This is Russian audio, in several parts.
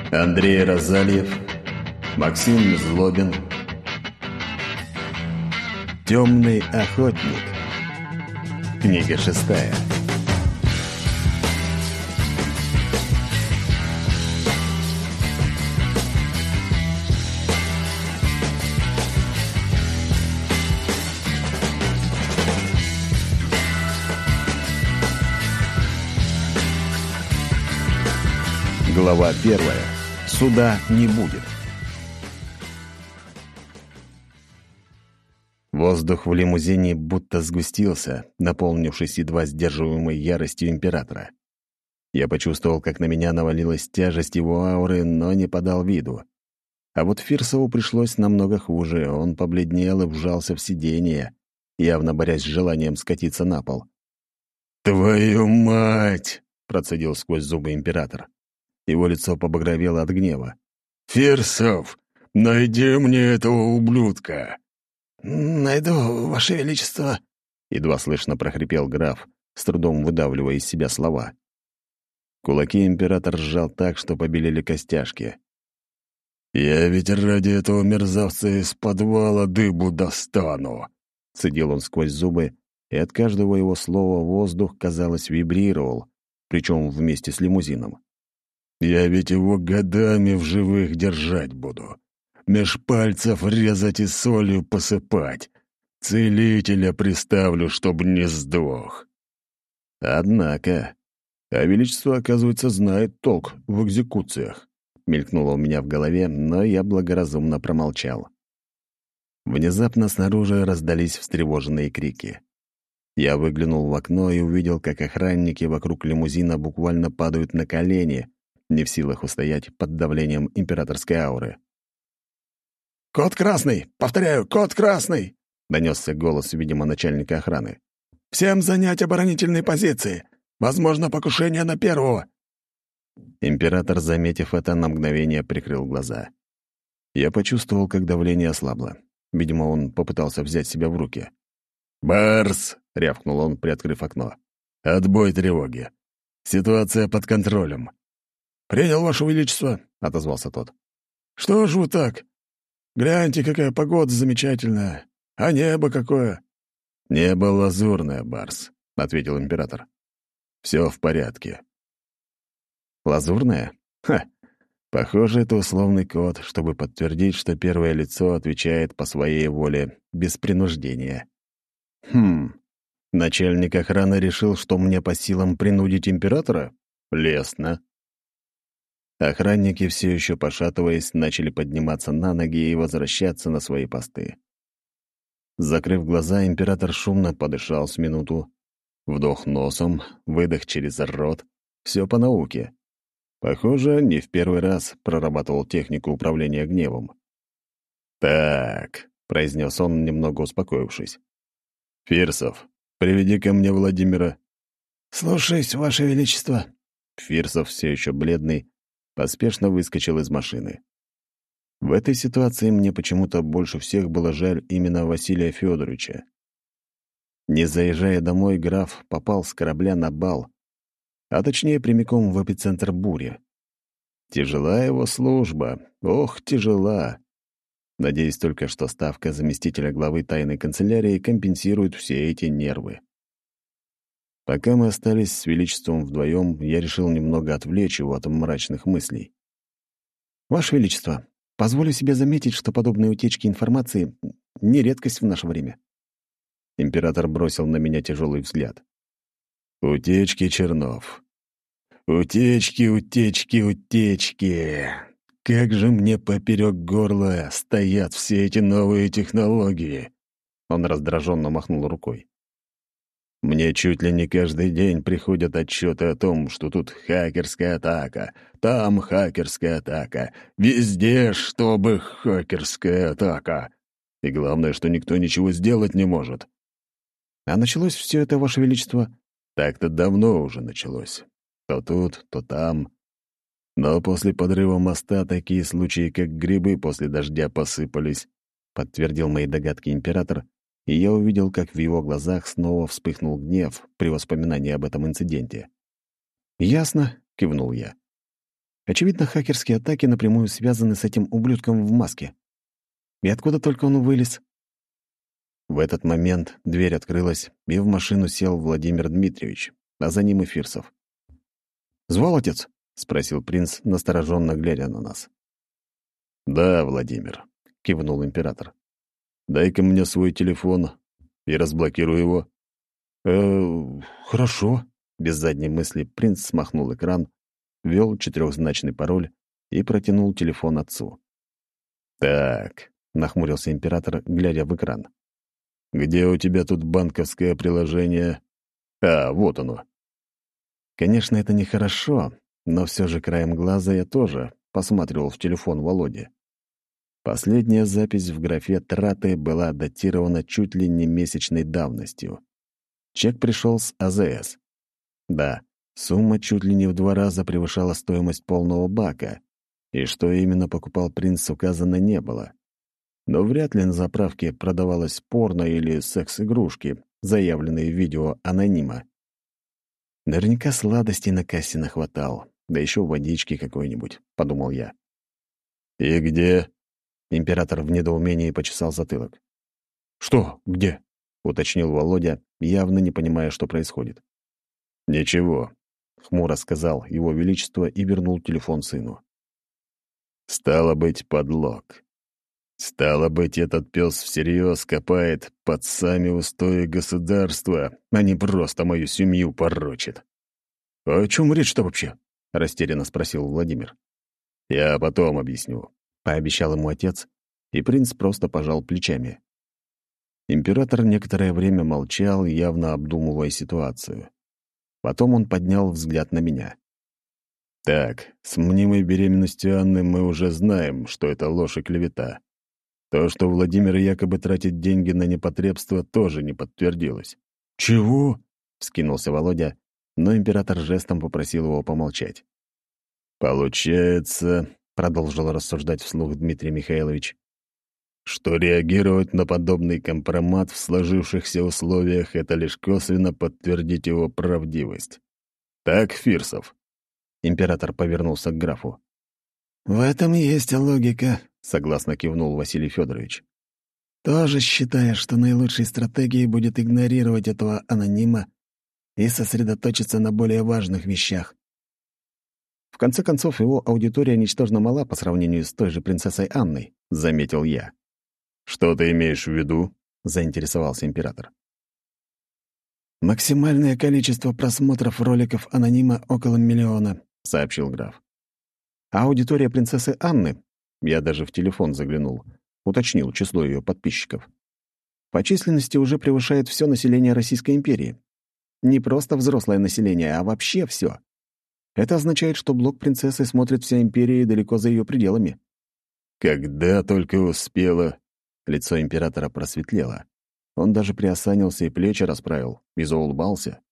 Андрей Розальев, Максим Злобин. «Темный охотник». Книга 6. Глава 1. Суда не будет. Воздух в лимузине будто сгустился, наполнившись едва сдерживаемой яростью императора. Я почувствовал, как на меня навалилась тяжесть его ауры, но не подал виду. А вот Фирсову пришлось намного хуже. Он побледнел и вжался в сиденье, явно борясь с желанием скатиться на пол. «Твою мать!» — процедил сквозь зубы император. Его лицо побагровело от гнева. «Фирсов, найди мне этого ублюдка!» «Найду, Ваше Величество», — едва слышно прохрипел граф, с трудом выдавливая из себя слова. Кулаки император сжал так, что побелели костяшки. «Я ведь ради этого мерзавца из подвала дыбу достану!» — цедил он сквозь зубы, и от каждого его слова воздух, казалось, вибрировал, причем вместе с лимузином. «Я ведь его годами в живых держать буду. Меж пальцев резать и солью посыпать. Целителя приставлю, чтоб не сдох». «Однако, Величество, оказывается, знает толк в экзекуциях», — мелькнуло у меня в голове, но я благоразумно промолчал. Внезапно снаружи раздались встревоженные крики. Я выглянул в окно и увидел, как охранники вокруг лимузина буквально падают на колени, не в силах устоять под давлением императорской ауры. «Код красный! Повторяю, код красный!» — донесся голос, видимо, начальника охраны. «Всем занять оборонительные позиции! Возможно, покушение на первого!» Император, заметив это, на мгновение прикрыл глаза. Я почувствовал, как давление ослабло. Видимо, он попытался взять себя в руки. «Барс!» — рявкнул он, приоткрыв окно. «Отбой тревоги! Ситуация под контролем!» «Принял, Ваше Величество», — отозвался тот. «Что ж вы так? Гляньте, какая погода замечательная. А небо какое!» «Небо лазурное, Барс», — ответил император. «Все в порядке». «Лазурное? Ха! Похоже, это условный код, чтобы подтвердить, что первое лицо отвечает по своей воле, без принуждения. Начальник охраны решил, что мне по силам принудить императора? Лестно». Охранники, все еще пошатываясь, начали подниматься на ноги и возвращаться на свои посты. Закрыв глаза, император шумно подышал с минуту. Вдох носом, выдох через рот. Все по науке. Похоже, не в первый раз прорабатывал технику управления гневом. «Так», — произнес он, немного успокоившись. «Фирсов, приведи ко мне Владимира». «Слушаюсь, Ваше Величество». Фирсов, все еще бледный, поспешно выскочил из машины. В этой ситуации мне почему-то больше всех было жаль именно Василия Федоровича. Не заезжая домой, граф попал с корабля на бал, а точнее прямиком в эпицентр бури. Тяжела его служба, ох, тяжела. Надеюсь только, что ставка заместителя главы тайной канцелярии компенсирует все эти нервы. Пока мы остались с Величеством вдвоем, я решил немного отвлечь его от мрачных мыслей. «Ваше Величество, позволю себе заметить, что подобные утечки информации — не редкость в наше время». Император бросил на меня тяжелый взгляд. «Утечки, Чернов. Утечки, утечки, утечки. Как же мне поперек горла стоят все эти новые технологии!» Он раздраженно махнул рукой. «Мне чуть ли не каждый день приходят отчеты о том, что тут хакерская атака, там хакерская атака, везде, чтобы хакерская атака. И главное, что никто ничего сделать не может». «А началось все это, Ваше Величество?» «Так-то давно уже началось. То тут, то там. Но после подрыва моста такие случаи, как грибы после дождя, посыпались», — подтвердил мои догадки император, и я увидел, как в его глазах снова вспыхнул гнев при воспоминании об этом инциденте. «Ясно», — кивнул я. Очевидно, хакерские атаки напрямую связаны с этим ублюдком в маске. И откуда только он вылез? В этот момент дверь открылась, и в машину сел Владимир Дмитриевич, а за ним и Фирсов. «Звал отец?» — спросил принц, настороженно глядя на нас. «Да, Владимир», — кивнул император. «Дай-ка мне свой телефон и разблокируй его». Хорошо». Без задней мысли принц смахнул экран, ввел 4-значный пароль и протянул телефон отцу. «Так», — нахмурился император, глядя в экран. «Где у тебя тут банковское приложение? А, вот оно». Конечно, это нехорошо, но все же краем глаза я тоже посматривал в телефон Володи. Последняя запись в графе «Траты» была датирована чуть ли не месячной давностью. Чек пришел с АЗС. Да, сумма чуть ли не в 2 раза превышала стоимость полного бака, и что именно покупал принц, указано не было. Но вряд ли на заправке продавалось порно или секс-игрушки, заявленные в видео анонима. Наверняка сладостей на кассе нахватал, да еще водички какой-нибудь, — подумал я. «И где?» — император в недоумении почесал затылок. «Что? Где?» — уточнил Володя, явно не понимая, что происходит. «Ничего», — хмуро сказал его величество и вернул телефон сыну. «Стало быть, подлог. Стало быть, этот пес всерьез копает под сами устои государства, а не просто мою семью порочит». «О чем речь-то вообще?» — растерянно спросил Владимир. «Я потом объясню», — пообещал ему отец, и принц просто пожал плечами. Император некоторое время молчал, явно обдумывая ситуацию. Потом он поднял взгляд на меня. «Так, с мнимой беременностью Анны мы уже знаем, что это ложь и клевета. То, что Владимир якобы тратит деньги на непотребство, тоже не подтвердилось». «Чего?» — вскинулся Володя, но император жестом попросил его помолчать. «Получается, — продолжил рассуждать вслух Дмитрий Михайлович, — что реагировать на подобный компромат в сложившихся условиях — это лишь косвенно подтвердить его правдивость. Так, Фирсов?» Император повернулся к графу. «В этом есть логика», — Согласно кивнул Василий Федорович. «Тоже считаешь, что наилучшей стратегией будет игнорировать этого анонима и сосредоточиться на более важных вещах?» В конце концов, его аудитория ничтожно мала по сравнению с той же принцессой Анной, — заметил я. «Что ты имеешь в виду?» — заинтересовался император. «Максимальное количество просмотров роликов анонима около 1 миллиона», — сообщил граф. А аудитория принцессы Анны, я даже в телефон заглянул, уточнил число ее подписчиков, по численности уже превышает все население Российской империи. Не просто взрослое население, а вообще все. Это означает, что блог принцессы смотрит вся империя и далеко за ее пределами. «Когда только успела...» Лицо императора просветлело. Он даже приосанился и плечи расправил, и заулыбался.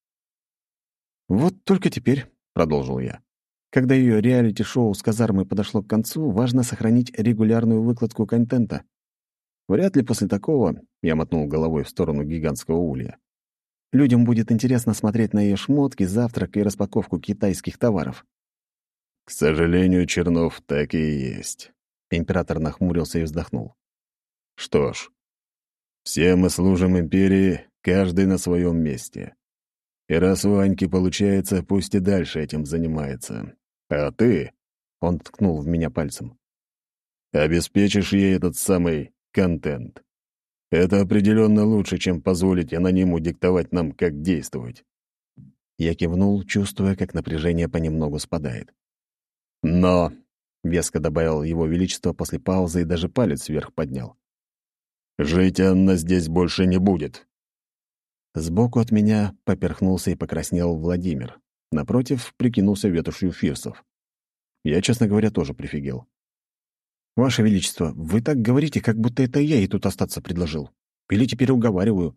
«Вот только теперь», — продолжил я, когда ее реалити-шоу с казармой подошло к концу, важно сохранить регулярную выкладку контента. Вряд ли после такого, я мотнул головой в сторону гигантского улья, людям будет интересно смотреть на ее шмотки, завтрак и распаковку китайских товаров. «К сожалению, Чернов, так и есть». Император нахмурился и вздохнул. «Что ж, все мы служим империи, каждый на своем месте. И раз у Аньки получается, пусть и дальше этим занимается. А ты, — он ткнул в меня пальцем, — обеспечишь ей этот самый контент. Это определенно лучше, чем позволить анониму диктовать нам, как действовать». Я кивнул, чувствуя, как напряжение понемногу спадает. «Но», — веско добавил его величество после паузы и даже палец вверх поднял, «жить Анна здесь больше не будет». Сбоку от меня поперхнулся и покраснел Владимир. Напротив прикинулся ветошью Фирсов. Я, честно говоря, тоже прифигел. «Ваше Величество, вы так говорите, как будто это я ей тут остаться предложил. Или теперь уговариваю».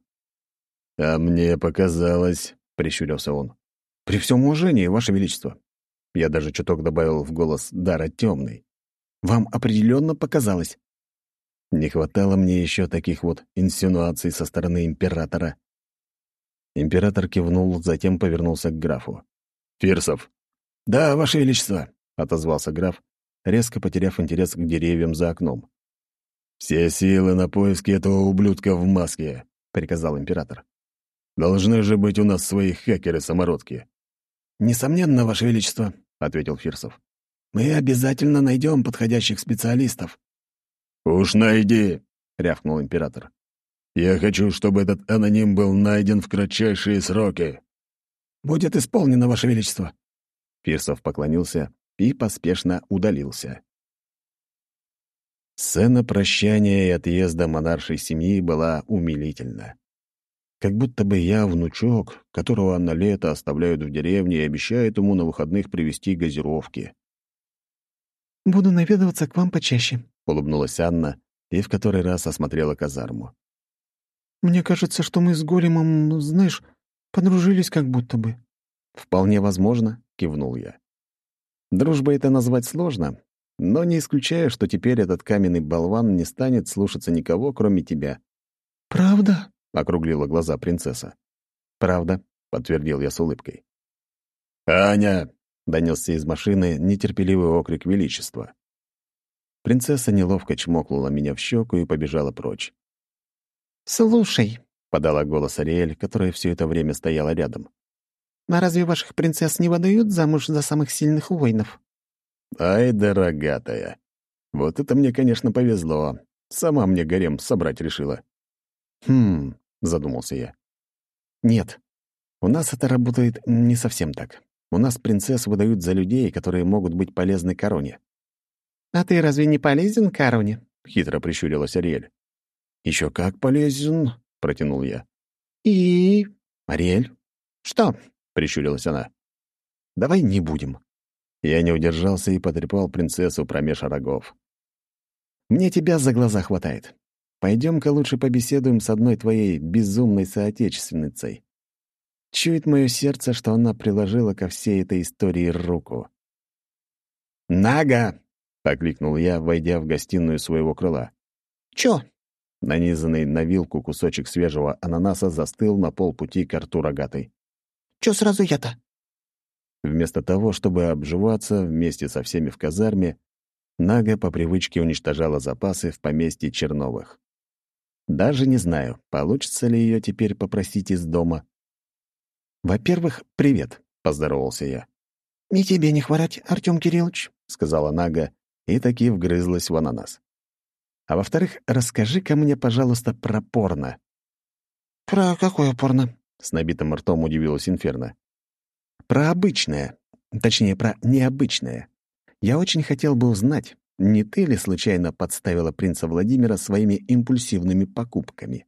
«А мне показалось», — прищурился он. «При всем уважении, Ваше Величество». Я даже чуток добавил в голос дара темный. «Вам определенно показалось». Не хватало мне еще таких вот инсинуаций со стороны императора. Император кивнул, затем повернулся к графу. «Фирсов». «Да, Ваше Величество». отозвался граф, резко потеряв интерес к деревьям за окном. «Все силы на поиски этого ублюдка в маске», — приказал император. «Должны же быть у нас свои хакеры-самородки». «Несомненно, Ваше Величество», — ответил Фирсов. «Мы обязательно найдем подходящих специалистов». «Уж найди», — рявкнул император. «Я хочу, чтобы этот аноним был найден в кратчайшие сроки». «Будет исполнено, Ваше Величество». Фирсов поклонился и поспешно удалился. Сцена прощания и отъезда монаршей семьи была умилительна. Как будто бы я внучок, которого на лето оставляют в деревне и обещают ему на выходных привезти газировки. «Буду наведываться к вам почаще», — улыбнулась Анна и в который раз осмотрела казарму. «Мне кажется, что мы с Големом, знаешь, подружились как будто бы». «Вполне возможно», — кивнул я. «Дружбой это назвать сложно, но не исключаю, что теперь этот каменный болван не станет слушаться никого, кроме тебя». «Правда?» — округлила глаза принцесса. «Правда», — подтвердил я с улыбкой. «Аня!» — донесся из машины нетерпеливый окрик величества. Принцесса неловко чмокнула меня в щеку и побежала прочь. «Слушай», — подала голос Ариэль, которая все это время стояла рядом. «а разве ваших принцесс не выдают замуж за самых сильных воинов?» «Ай, дорогатая! Вот это мне, конечно, повезло. Сама мне гарем собрать решила». «Хм...» — задумался я. «Нет, у нас это работает не совсем так. У нас принцесс выдают за людей, которые могут быть полезны короне». «А ты разве не полезен короне?» — хитро прищурилась Ариэль. «Еще как полезен!» — протянул я. «И...» «Ариэль?» «Что?» — прищурилась она. «Давай не будем». Я не удержался и потрепал принцессу промеж рогов. «Мне тебя за глаза хватает. Пойдем-ка лучше побеседуем с одной твоей безумной соотечественницей. Чует мое сердце, что она приложила ко всей этой истории руку». «Нага!» — окликнул я, войдя в гостиную своего крыла. «Чё?» Нанизанный на вилку кусочек свежего ананаса застыл на полпути к рту рогатой. «Чё сразу я-то?» Вместо того, чтобы обживаться вместе со всеми в казарме, Нага по привычке уничтожала запасы в поместье Черновых. Даже не знаю, получится ли ее теперь попросить из дома. «Во-первых, привет», — поздоровался я. «И тебе не хворать, Артём Кириллович», — сказала Нага и таки вгрызлась в ананас. «А во-вторых, расскажи-ка мне, пожалуйста, про порно». «Про какое порно?» — с набитым ртом удивилась Инферно. «Про обычное. Точнее, про необычное. Я очень хотел бы узнать, не ты ли случайно подставила принца Владимира своими импульсивными покупками?»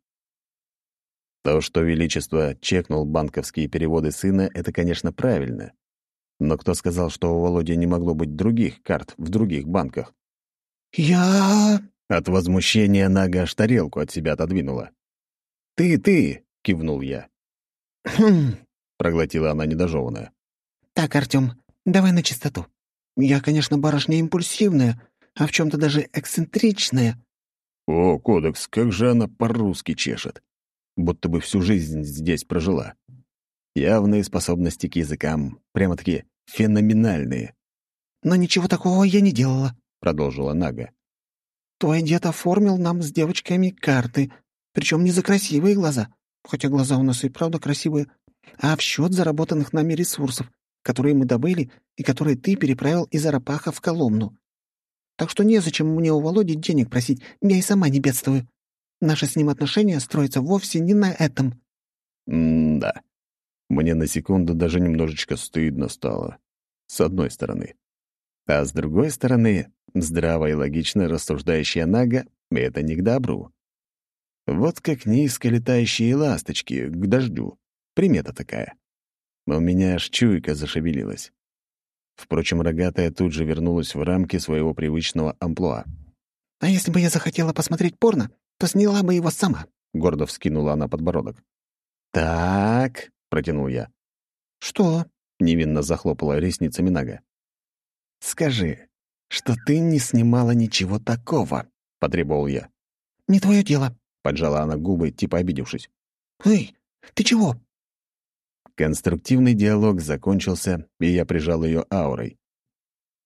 То, что Величество чекнул банковские переводы сына, это, конечно, правильно. Но кто сказал, что у Володи не могло быть других карт в других банках? «Я...» От возмущения Нага аж тарелку от себя отодвинула. «Ты!» — кивнул я. «Хм...» — проглотила она недожеванное. «Так, Артём, давай на чистоту. Я, конечно, барышня импульсивная, а в чем-то даже эксцентричная». О, кодекс, как же она по-русски чешет. Будто бы всю жизнь здесь прожила. Явные способности к языкам, прямо-таки феноменальные. «Но ничего такого я не делала», — продолжила Нага. «Твой дед оформил нам с девочками карты, причем не за красивые глаза, хотя глаза у нас и правда красивые, а в счет заработанных нами ресурсов, которые мы добыли и которые ты переправил из Арапаха в Коломну. Так что незачем мне у Володи денег просить, я и сама не бедствую. Наши с ним отношения строятся вовсе не на этом». Да. Мне на секунду даже немножечко стыдно стало. С одной стороны. А с другой стороны, здраво и логично рассуждающая Нага — это не к добру. Вот как низко летающие ласточки к дождю. Примета такая. У меня аж чуйка зашевелилась. Впрочем, рогатая тут же вернулась в рамки своего привычного амплуа. «А если бы я захотела посмотреть порно, то сняла бы его сама», — гордо вскинула она подбородок. «Так», — протянул я. «Что?» — невинно захлопала ресницами Нага. «Скажи, что ты не снимала ничего такого», — потребовал я. «Не твое дело», — поджала она губы, типа обидевшись. «Эй, ты чего?» Конструктивный диалог закончился, и я прижал ее аурой.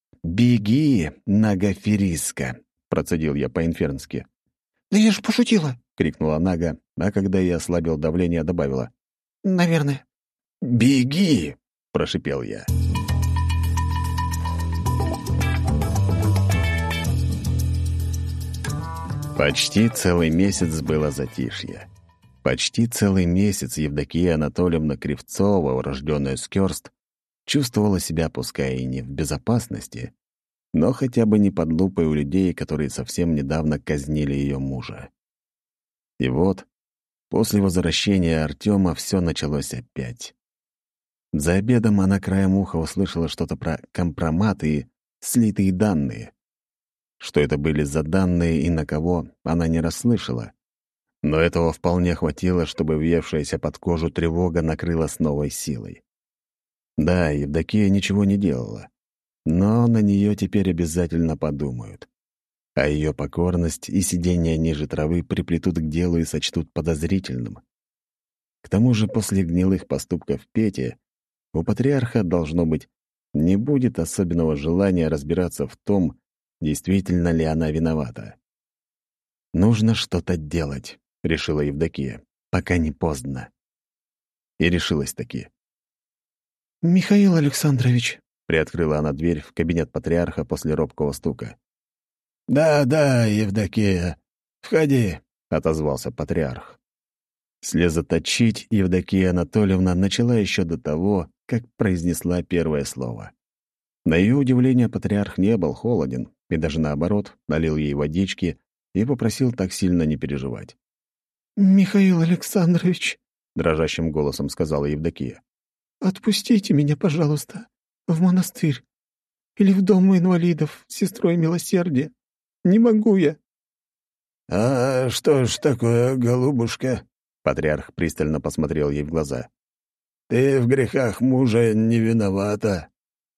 «Беги, Нага-Фериска!» — процедил я по-инфернски. «Да я ж пошутила!» — крикнула Нага, а когда я ослабил давление, добавила. «Наверное». «Беги!» — прошипел я. Почти целый месяц было затишье. Почти целый месяц Евдокия Анатольевна Кривцова, урожденная Скёрст, чувствовала себя, пускай и не в безопасности, но хотя бы не под лупой у людей, которые совсем недавно казнили ее мужа. И вот, после возвращения Артема все началось опять. За обедом она краем уха услышала что-то про компромат и слитые данные. Что это были за данные и на кого, она не расслышала. Но этого вполне хватило, чтобы въевшаяся под кожу тревога накрыла с новой силой. Да, Евдокия ничего не делала, но на нее теперь обязательно подумают. А ее покорность и сидение ниже травы приплетут к делу и сочтут подозрительным. К тому же после гнилых поступков Пети у патриарха, должно быть, не будет особенного желания разбираться в том, действительно ли она виновата. «Нужно что-то делать», — решила Евдокия, — «пока не поздно». И решилась таки. «Михаил Александрович», — приоткрыла она дверь в кабинет патриарха после робкого стука. «Да, Евдокия, входи», — отозвался патриарх. Слезоточить Евдокия Анатольевна начала еще до того, как произнесла первое слово. На ее удивление патриарх не был холоден и даже наоборот налил ей водички и попросил так сильно не переживать. «Михаил Александрович», — дрожащим голосом сказала Евдокия, «отпустите меня, пожалуйста, в монастырь или в дом инвалидов с сестрой милосердия. Не могу я». «А что ж такое, голубушка?» Патриарх пристально посмотрел ей в глаза. «Ты в грехах мужа не виновата».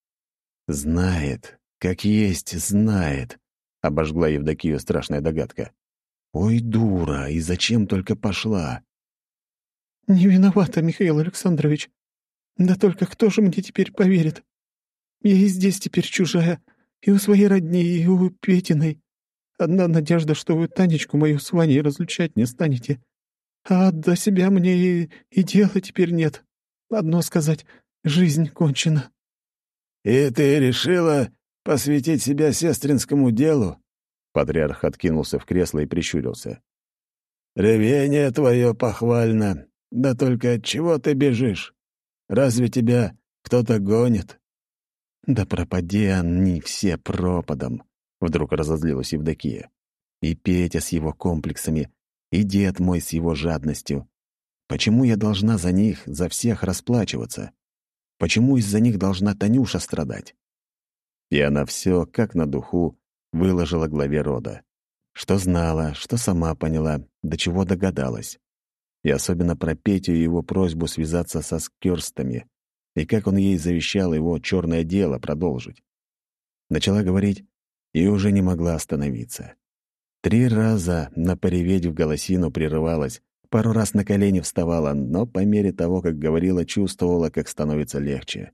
«Знает, как есть знает», — обожгла Евдокию страшная догадка. «Ой, дура, и зачем только пошла?» «Не виновата, Михаил Александрович. Да только кто же мне теперь поверит? Я и здесь теперь чужая, и у своей родни, и у Петиной. Одна надежда, что вы Танечку мою с Ваней разлучать не станете. А до себя мне и дела теперь нет. Одно сказать — жизнь кончена». «И ты решила посвятить себя сестринскому делу?» Патриарх откинулся в кресло и прищурился. «Рвение твое похвально. Да только от чего ты бежишь? Разве тебя кто-то гонит?» «Да пропади они все пропадом», — вдруг разозлилась Евдокия. «И Петя с его комплексами, и дед мой с его жадностью. Почему я должна за них, за всех расплачиваться? Почему из-за них должна Танюша страдать?» И она все, как на духу, выложила главе рода. Что знала, что сама поняла, до чего догадалась. И особенно про Петю и его просьбу связаться со Скёрстами, и как он ей завещал его черное дело продолжить. Начала говорить и уже не могла остановиться. 3 раза на пореветь в голосину прерывалась, пару раз на колени вставала, но по мере того, как говорила, чувствовала, как становится легче.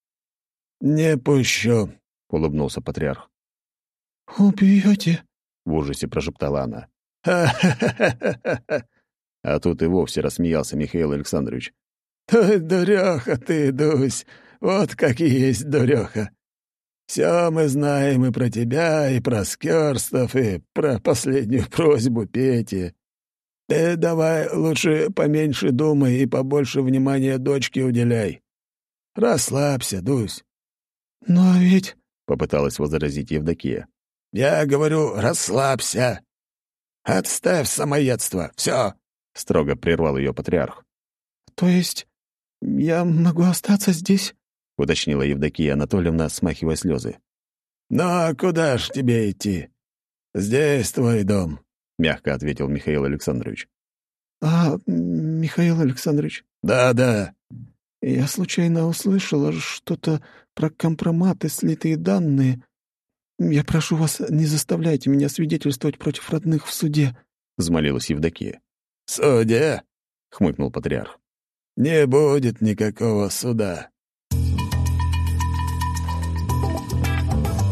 «Не пущу», — улыбнулся патриарх. «Убьете?» — в ужасе прошептала она. «Ха-ха-ха-ха-ха!» А тут и вовсе рассмеялся Михаил Александрович. «Дурёха ты, Дусь, вот как и есть дурёха. Все мы знаем и про тебя, и про Скёрстов, и про последнюю просьбу Пети. Ты давай лучше поменьше думай и побольше внимания дочке уделяй. Расслабься, Дусь». «Но ведь...» — попыталась возразить Евдокия. «Я говорю, расслабься. Отставь самоедство, все!» — строго прервал ее патриарх. «То есть я могу остаться здесь?» — уточнила Евдокия Анатольевна, смахивая слезы. «Ну, а куда ж тебе идти? Здесь твой дом», — мягко ответил Михаил Александрович. «А, Михаил Александрович, «Да-да». я случайно услышала что-то про компроматы, слитые данные. Я прошу вас, не заставляйте меня свидетельствовать против родных в суде», — взмолилась Евдокия. «В суде?» — хмыкнул патриарх. «Не будет никакого суда».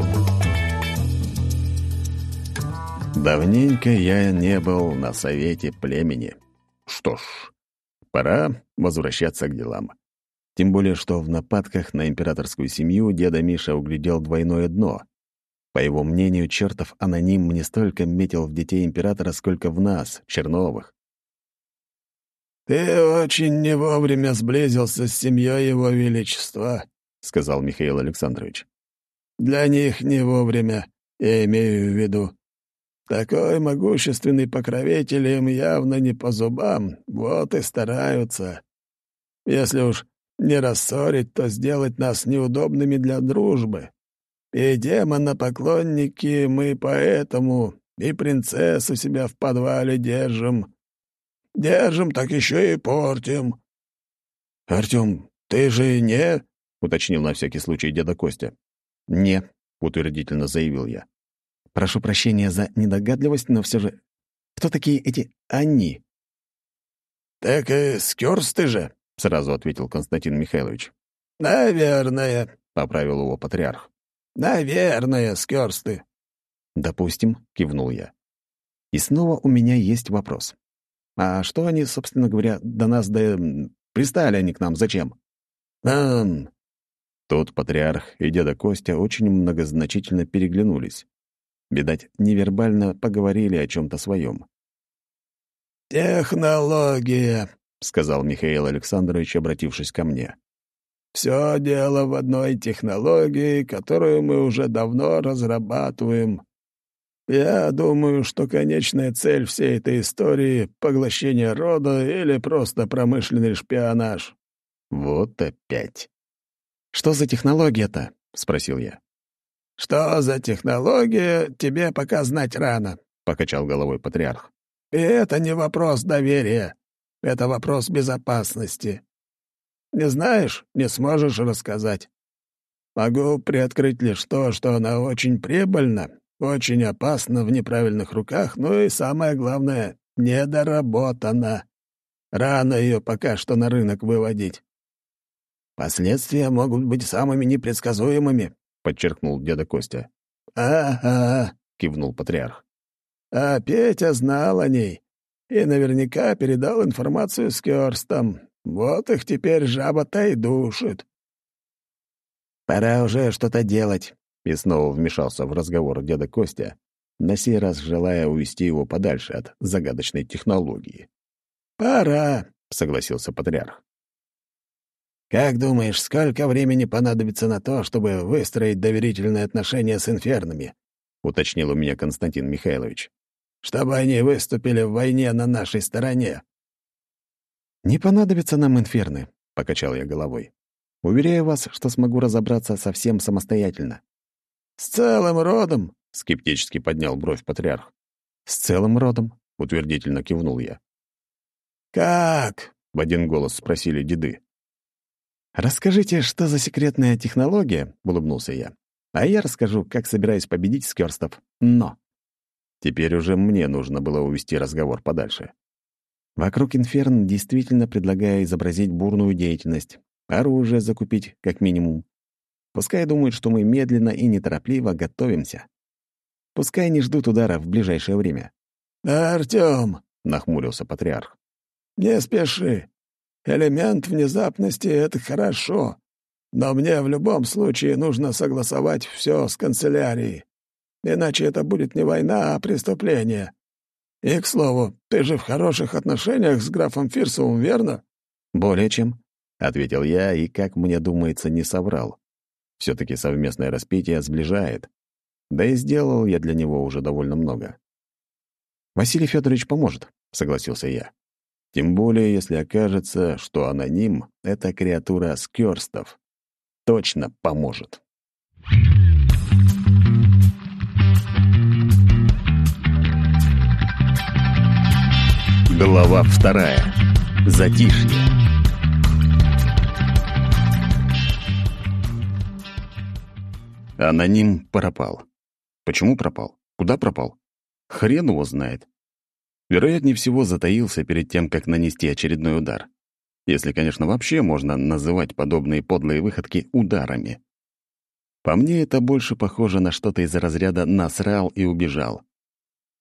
Давненько я не был на совете племени. Что ж, пора возвращаться к делам. Тем более, что в нападках на императорскую семью деда Миша углядел двойное дно. По его мнению, чертов аноним не столько метил в детей императора, сколько в нас, Черновых. «Ты очень не вовремя сблизился с семьей Его Величества», — сказал Михаил Александрович. «Для них не вовремя, я имею в виду. Такой могущественный покровитель им явно не по зубам, вот и стараются. Если уж не рассорить, то сделать нас неудобными для дружбы. И демона-поклонники мы поэтому и принцессу себя в подвале держим. Держим, так еще и портим». «Артём, ты же не...» — уточнил на всякий случай деда Костя. «Не», — утвердительно заявил я. «Прошу прощения за недогадливость, но все же... Кто такие эти «они»?» «Так и скёрсты же», — сразу ответил Константин Михайлович. «Наверное», — поправил его патриарх. «Наверное, скёрсты». «Допустим», — кивнул я. «И снова у меня есть вопрос. А что они, собственно говоря, до нас пристали они к нам зачем?» Тут патриарх и деда Костя очень многозначительно переглянулись. Видать, невербально поговорили о чем-то своем. «Технология», — сказал Михаил Александрович, обратившись ко мне. «Все дело в одной технологии, которую мы уже давно разрабатываем. Я думаю, что конечная цель всей этой истории — поглощение рода или просто промышленный шпионаж». «Вот опять. Что за технология-то?» — спросил я. «Что за технология, тебе пока знать рано», — покачал головой патриарх. «И это не вопрос доверия, это вопрос безопасности. Не знаешь — не сможешь рассказать. Могу приоткрыть лишь то, что она очень прибыльна, очень опасна в неправильных руках, ну и самое главное — недоработана. Рано ее пока что на рынок выводить. Последствия могут быть самыми непредсказуемыми», — подчеркнул деда Костя. «Ага», — кивнул патриарх. «А Петя знал о ней и наверняка передал информацию скёрстам. Вот их теперь жаба-то и душит». «Пора уже что-то делать», — и снова вмешался в разговор деда Костя, на сей раз желая увести его подальше от загадочной технологии. «Пора», — согласился патриарх. «Как думаешь, сколько времени понадобится на то, чтобы выстроить доверительные отношения с инфернами?» — уточнил у меня Константин Михайлович. «Чтобы они выступили в войне на нашей стороне». «Не понадобятся нам инферны», — покачал я головой. «Уверяю вас, что смогу разобраться со всем самостоятельно». «С целым родом?» — скептически поднял бровь патриарх. «С целым родом», — утвердительно кивнул я. «Как?» — в один голос спросили деды. «Расскажите, что за секретная технология?» — улыбнулся я. «А я расскажу, как собираюсь победить скёрстов. Но...» Теперь уже мне нужно было увести разговор подальше. Вокруг инферн действительно предлагаю изобразить бурную деятельность, оружие закупить, как минимум. Пускай думают, что мы медленно и неторопливо готовимся. Пускай не ждут удара в ближайшее время. «Артём», — нахмурился патриарх, — «не спеши. Элемент внезапности — это хорошо, но мне в любом случае нужно согласовать все с канцелярией. Иначе это будет не война, а преступление. И, к слову, ты же в хороших отношениях с графом Фирсовым, верно?» «Более чем», — ответил я и, как мне думается, не соврал. Все-таки совместное распитие сближает. Да и сделал я для него уже довольно много. «Василий Федорович поможет», — согласился я. Тем более, если окажется, что аноним — это креатура скёрстов. Точно поможет. Глава 2. Затишье. Аноним пропал. Почему пропал? Куда пропал? Хрен его знает. Вероятнее всего, затаился перед тем, как нанести очередной удар. Если, конечно, вообще можно называть подобные подлые выходки ударами. По мне, это больше похоже на что-то из разряда «насрал и убежал».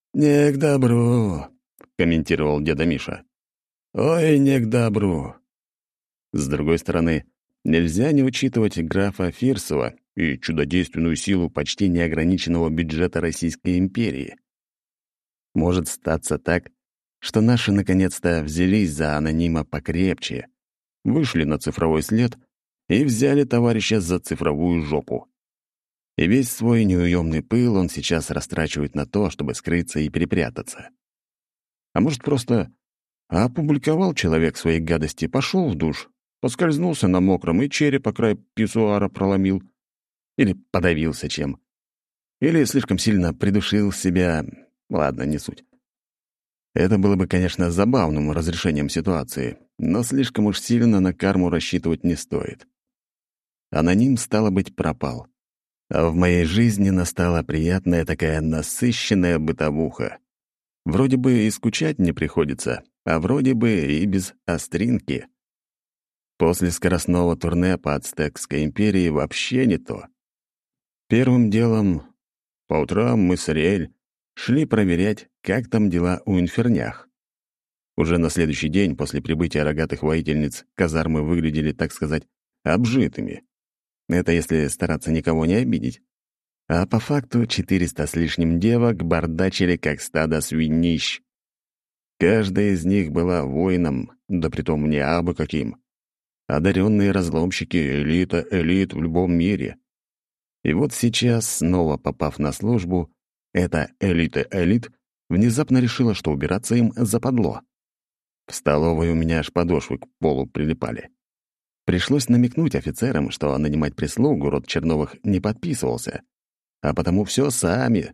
«Не к добру», — комментировал деда Миша. «Ой, не к добру». С другой стороны, нельзя не учитывать графа Фирсова и чудодейственную силу почти неограниченного бюджета Российской империи. Может статься так, что наши наконец-то взялись за анонима покрепче, вышли на цифровой след и взяли товарища за цифровую жопу. И весь свой неуемный пыл он сейчас растрачивает на то, чтобы скрыться и перепрятаться. А может, просто опубликовал человек свои гадости, пошел в душ, поскользнулся на мокром и череп о край писсуара проломил. Или подавился чем. Или слишком сильно придушил себя. Ладно, не суть. Это было бы, конечно, забавным разрешением ситуации, но слишком уж сильно на карму рассчитывать не стоит. Аноним, стало быть, пропал. А в моей жизни настала приятная такая насыщенная бытовуха. Вроде бы и скучать не приходится, а вроде бы и без остринки. После скоростного турне по Ацтекской империи вообще не то. Первым делом, по утрам мы с Ариэль шли проверять, как там дела у инфернях. Уже на следующий день после прибытия рогатых воительниц казармы выглядели, так сказать, обжитыми. Это если стараться никого не обидеть. А по факту 400 с лишним девок бардачили, как стадо свинищ. Каждая из них была воином, да притом не абы каким. Одаренные разломщики, элита элит в любом мире. И вот сейчас, снова попав на службу, эта элита элит внезапно решила, что убираться им западло. В столовой у меня аж подошвы к полу прилипали. Пришлось намекнуть офицерам, что нанимать прислугу род Черновых не подписывался, а потому все сами.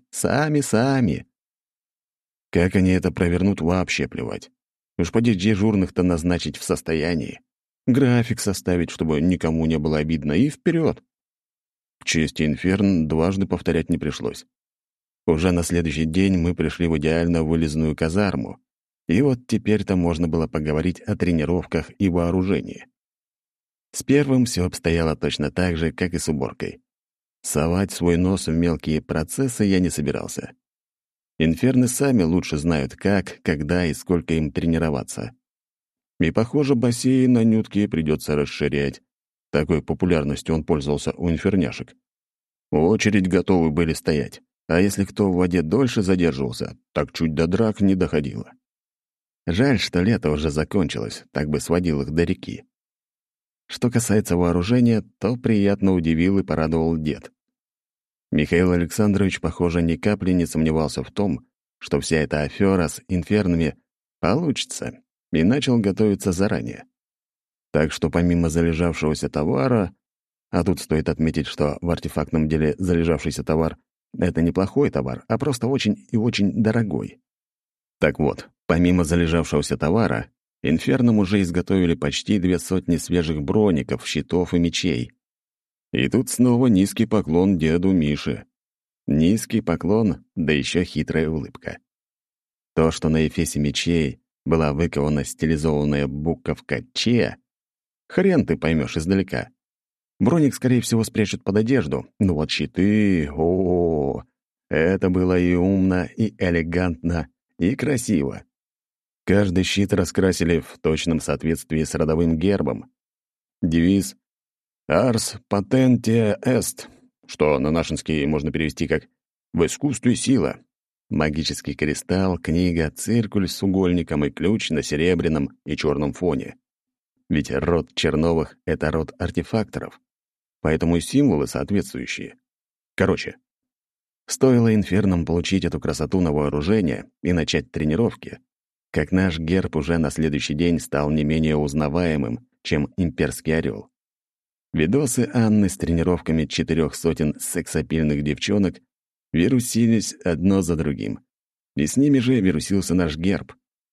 Как они это провернут, вообще плевать. Уж поди дежурных-то назначить в состоянии. График составить, чтобы никому не было обидно, и вперед. К чести Инферн дважды повторять не пришлось. Уже на следующий день мы пришли в идеально вылизанную казарму, и вот теперь-то можно было поговорить о тренировках и вооружении. С первым все обстояло точно так же, как и с уборкой. Совать свой нос в мелкие процессы я не собирался. Инферны сами лучше знают, как, когда и сколько им тренироваться. И, похоже, бассейн Анютке придется расширять. Такой популярностью он пользовался у инферняшек. В очередь готовы были стоять, а если кто в воде дольше задерживался, так чуть до драк не доходило. Жаль, что лето уже закончилось, так бы сводил их до реки. Что касается вооружения, то приятно удивил и порадовал дед. Михаил Александрович, похоже, ни капли не сомневался в том, что вся эта афера с инфернами получится, и начал готовиться заранее. Так что помимо залежавшегося товара, а тут стоит отметить, что в артефактном деле залежавшийся товар — это не плохой товар, а просто очень и очень дорогой. Так вот, помимо залежавшегося товара, инфернам уже изготовили почти 200 свежих броников, щитов и мечей. И тут снова низкий поклон деду Мише. Низкий поклон, да еще хитрая улыбка. То, что на эфесе мечей была выкована стилизованная буковка «Че», хрен ты поймешь издалека. Броник, скорее всего, спрячут под одежду, но вот щиты... О, это было и умно, и элегантно, и красиво. Каждый щит раскрасили в точном соответствии с родовым гербом. Девиз «Ars Potentia Est», что на нашинский можно перевести как «В искусстве сила». Магический кристалл, книга, циркуль с угольником и ключ на серебряном и черном фоне. Ведь род Черновых — это род артефакторов, поэтому и символы соответствующие. Короче, стоило инфернам получить эту красоту на вооружение и начать тренировки, как наш герб уже на следующий день стал не менее узнаваемым, чем имперский орел. Видосы Анны с тренировками 400 сексапильных девчонок вирусились одно за другим, и с ними же вирусился наш герб.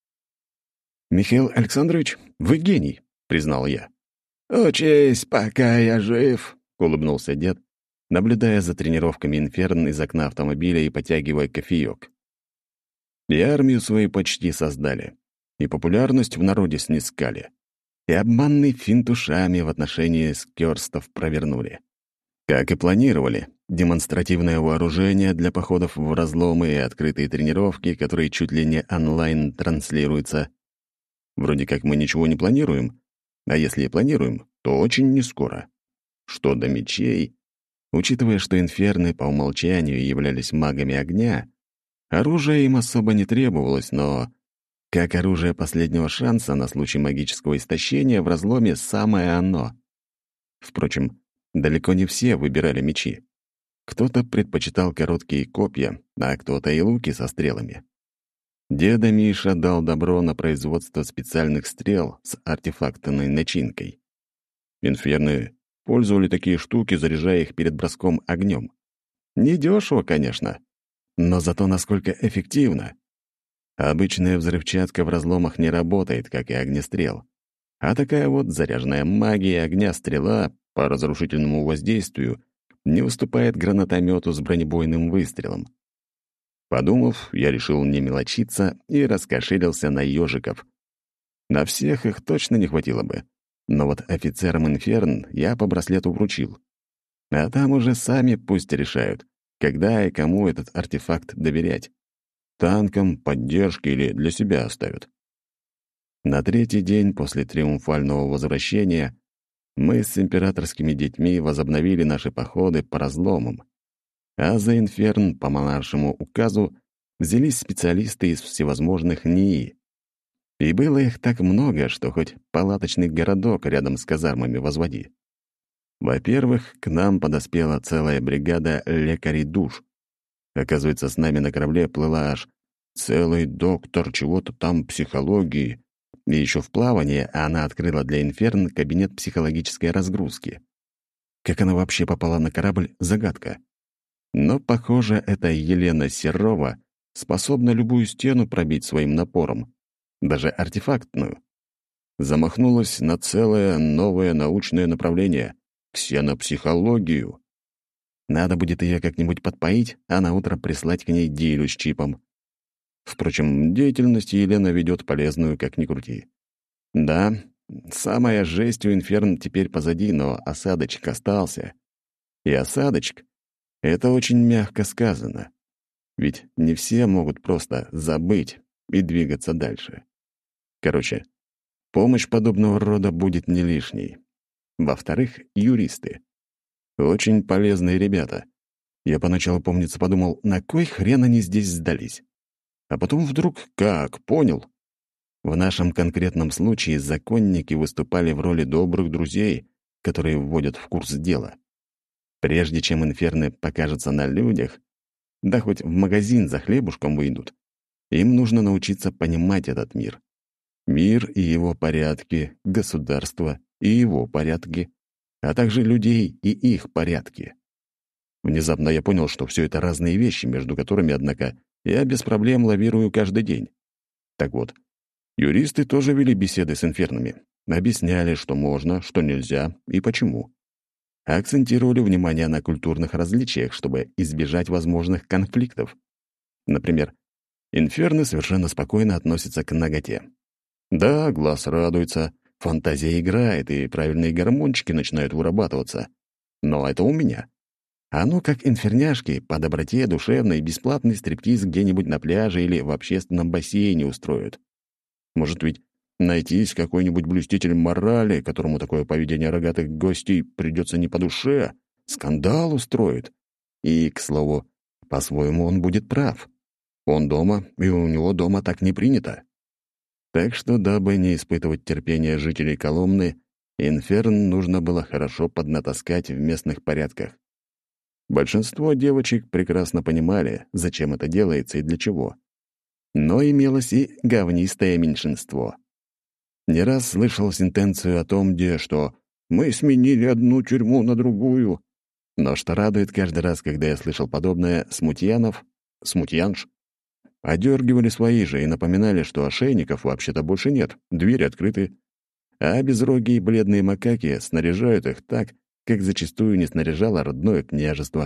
«Михаил Александрович, вы гений», — признал я. «Учись, пока я жив», — улыбнулся дед, наблюдая за тренировками инферн из окна автомобиля и потягивая кофеёк. И армию свою почти создали, и популярность в народе снискали, и обманный финт ушами в отношении скёрстов провернули. Как и планировали, демонстративное вооружение для походов в разломы и открытые тренировки, которые чуть ли не онлайн транслируются. Вроде как мы ничего не планируем, а если и планируем, то очень нескоро. Что до мечей, учитывая, что инферны по умолчанию являлись магами огня, оружие им особо не требовалось, но как оружие последнего шанса на случай магического истощения в разломе самое оно. Впрочем, далеко не все выбирали мечи. Кто-то предпочитал короткие копья, а кто-то и луки со стрелами. Деда Миша дал добро на производство специальных стрел с артефактной начинкой. Инферны пользовали такие штуки, заряжая их перед броском огнем. Недешево, конечно, но зато насколько эффективно. Обычная взрывчатка в разломах не работает, как и огнестрел. А такая вот заряженная магией огня стрела по разрушительному воздействию не уступает гранатомету с бронебойным выстрелом. Подумав, я решил не мелочиться и раскошелился на ежиков. На всех их точно не хватило бы, но вот офицерам инферн я по браслету вручил. А там уже сами пусть решают, когда и кому этот артефакт доверять. Танкам, поддержке или для себя оставят. На третий день после триумфального возвращения мы с императорскими детьми возобновили наши походы по разломам, а за инферн по монаршему указу взялись специалисты из всевозможных НИИ. И было их так много, что хоть палаточный городок рядом с казармами возводи. Во-первых, к нам подоспела целая бригада лекарей душ. Оказывается, с нами на корабле плыла аж целый доктор чего-то там психологии, и еще в плавании она открыла для инферн кабинет психологической разгрузки. Как она вообще попала на корабль — загадка. Но, похоже, эта Елена Серова способна любую стену пробить своим напором, даже артефактную. Замахнулась на целое новое научное направление — ксенопсихологию. Надо будет ее как-нибудь подпоить, а на утро прислать к ней Дилю с чипом. Впрочем, деятельность Елена ведет полезную, как ни крути. Да, самая жесть у инферн теперь позади, но осадочек остался. И осадочек — это очень мягко сказано. Ведь не все могут просто забыть и двигаться дальше. Короче, помощь подобного рода будет не лишней. Во-вторых, юристы. Очень полезные ребята. Я поначалу, помнится, подумал, на кой хрен они здесь сдались? А потом вдруг понял. В нашем конкретном случае законники выступали в роли добрых друзей, которые вводят в курс дела. Прежде чем инферны покажутся на людях, да хоть в магазин за хлебушком выйдут, им нужно научиться понимать этот мир. Мир и его порядки, государство и его порядки, а также людей и их порядки. Внезапно я понял, что все это разные вещи, между которыми, однако, я без проблем лавирую каждый день. Так вот, юристы тоже вели беседы с инфернами, объясняли, что можно, что нельзя и почему. Акцентировали внимание на культурных различиях, чтобы избежать возможных конфликтов. Например, инферны совершенно спокойно относятся к наготе. Да, глаз радуется, фантазия играет, и правильные гормончики начинают вырабатываться. Но это у меня. А ну как инферняшки по доброте душевной бесплатный стриптиз где-нибудь на пляже или в общественном бассейне устроят. Может ведь найтись какой-нибудь блюститель морали, которому такое поведение рогатых гостей придется не по душе, скандал устроит. И, к слову, по-своему он будет прав. Он дома, и у него дома так не принято. Так что, дабы не испытывать терпения жителей Коломны, инферн нужно было хорошо поднатаскать в местных порядках. Большинство девочек прекрасно понимали, зачем это делается и для чего. Но имелось и говнистое меньшинство. Не раз слышал сентенцию о том, что «мы сменили одну тюрьму на другую». Но что радует каждый раз, когда я слышал подобное, смутьянш, одергивали свои же и напоминали, что ошейников вообще-то больше нет, двери открыты, а безрогие бледные макаки снаряжают их так, как зачастую не снаряжало родное княжество.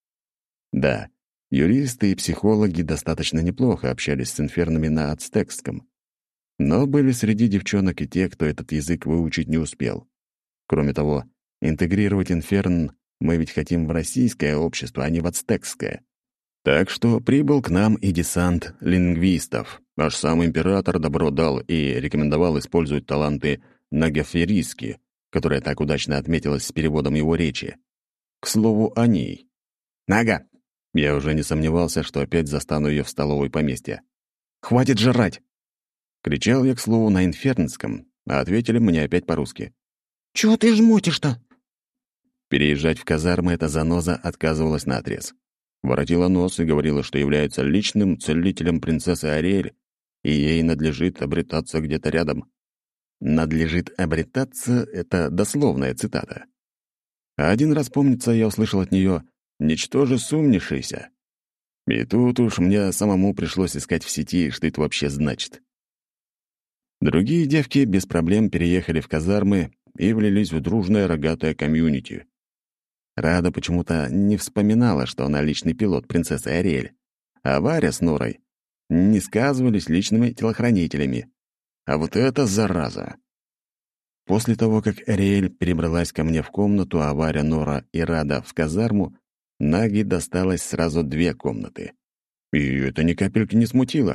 Да, юристы и психологи достаточно неплохо общались с инфернами на ацтекском. Но были среди девчонок и те, кто этот язык выучить не успел. Кроме того, интегрировать инферн Мы ведь хотим в российское общество, а не в ацтекское. Так что прибыл к нам и десант лингвистов. Аж сам император добро дал и рекомендовал использовать таланты Нагафериски, которая так удачно отметилась с переводом его речи. К слову о ней. «Нага!» Я уже не сомневался, что опять застану ее в столовой поместье. «Хватит жрать!» Кричал я, к слову, на инфернском, а ответили мне опять по-русски. «Чего ты жмотишь-то?» Переезжать в казармы эта заноза отказывалась наотрез. Воротила нос и говорила, что является личным целителем принцессы Ариэль, и ей надлежит обретаться где-то рядом. «Надлежит обретаться» — это дословная цитата. А один раз, помнится, я услышал от нее «ничтоже сумнишься». И тут уж мне самому пришлось искать в сети, что это вообще значит. Другие девки без проблем переехали в казармы и влились в дружное рогатое комьюнити. Рада почему-то не вспоминала, что она личный пилот принцессы Ариэль, а Варя с Норой не сказывались личными телохранителями. А вот это зараза! После того, как Ариэль перебралась ко мне в комнату, а Варя, Нора и Рада в казарму, Наги досталось сразу 2 комнаты. И это ни капельки не смутило.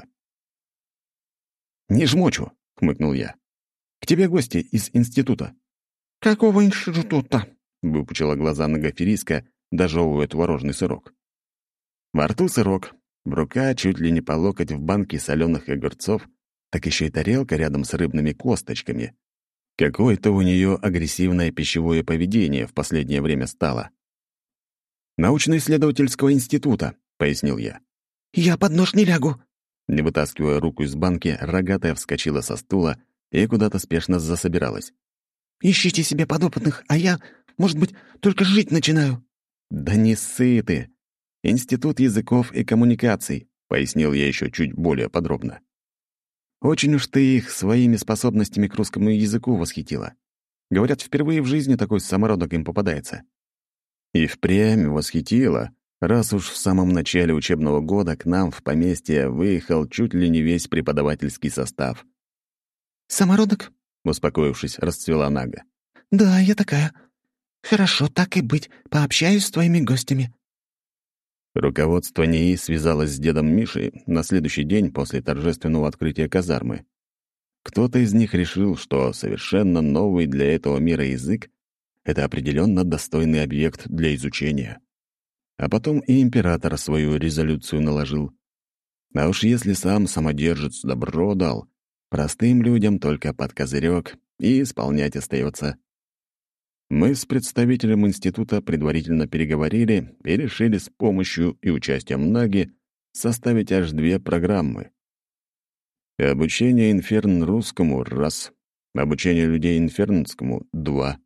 «Не жмочу», — хмыкнул я. «К тебе гости из института». «Какого института?» — выпучила глаза Нагафериска, дожевывая творожный сырок. Во рту сырок, рука чуть ли не по локоть в банке соленых огурцов, так еще и тарелка рядом с рыбными косточками. Какое-то у нее агрессивное пищевое поведение в последнее время стало. «Научно-исследовательского института», — пояснил я. «Я под нож не лягу». Не вытаскивая руку из банки, рогатая вскочила со стула и куда-то спешно засобиралась. «Ищите себе подопытных, а я, может быть, только жить начинаю». «Да не ссы ты! Институт языков и коммуникаций», — пояснил я еще чуть более подробно. «Очень уж ты их своими способностями к русскому языку восхитила. Говорят, впервые в жизни такой самородок им попадается». И впрямь восхитила, раз уж в самом начале учебного года к нам в поместье выехал чуть ли не весь преподавательский состав. «Самородок?» — успокоившись, расцвела Нага. «Да, я такая. Хорошо, так и быть. Пообщаюсь с твоими гостями». Руководство НИИ связалось с дедом Мишей на следующий день после торжественного открытия казармы. Кто-то из них решил, что совершенно новый для этого мира язык — это определенно достойный объект для изучения. А потом и император свою резолюцию наложил. А уж если сам самодержец добро дал, простым людям только под козырек и исполнять остается. Мы с представителем института предварительно переговорили и решили с помощью и участием Наги составить аж 2 программы. Обучение инферн русскому — 1, обучение людей инфернскому — 2.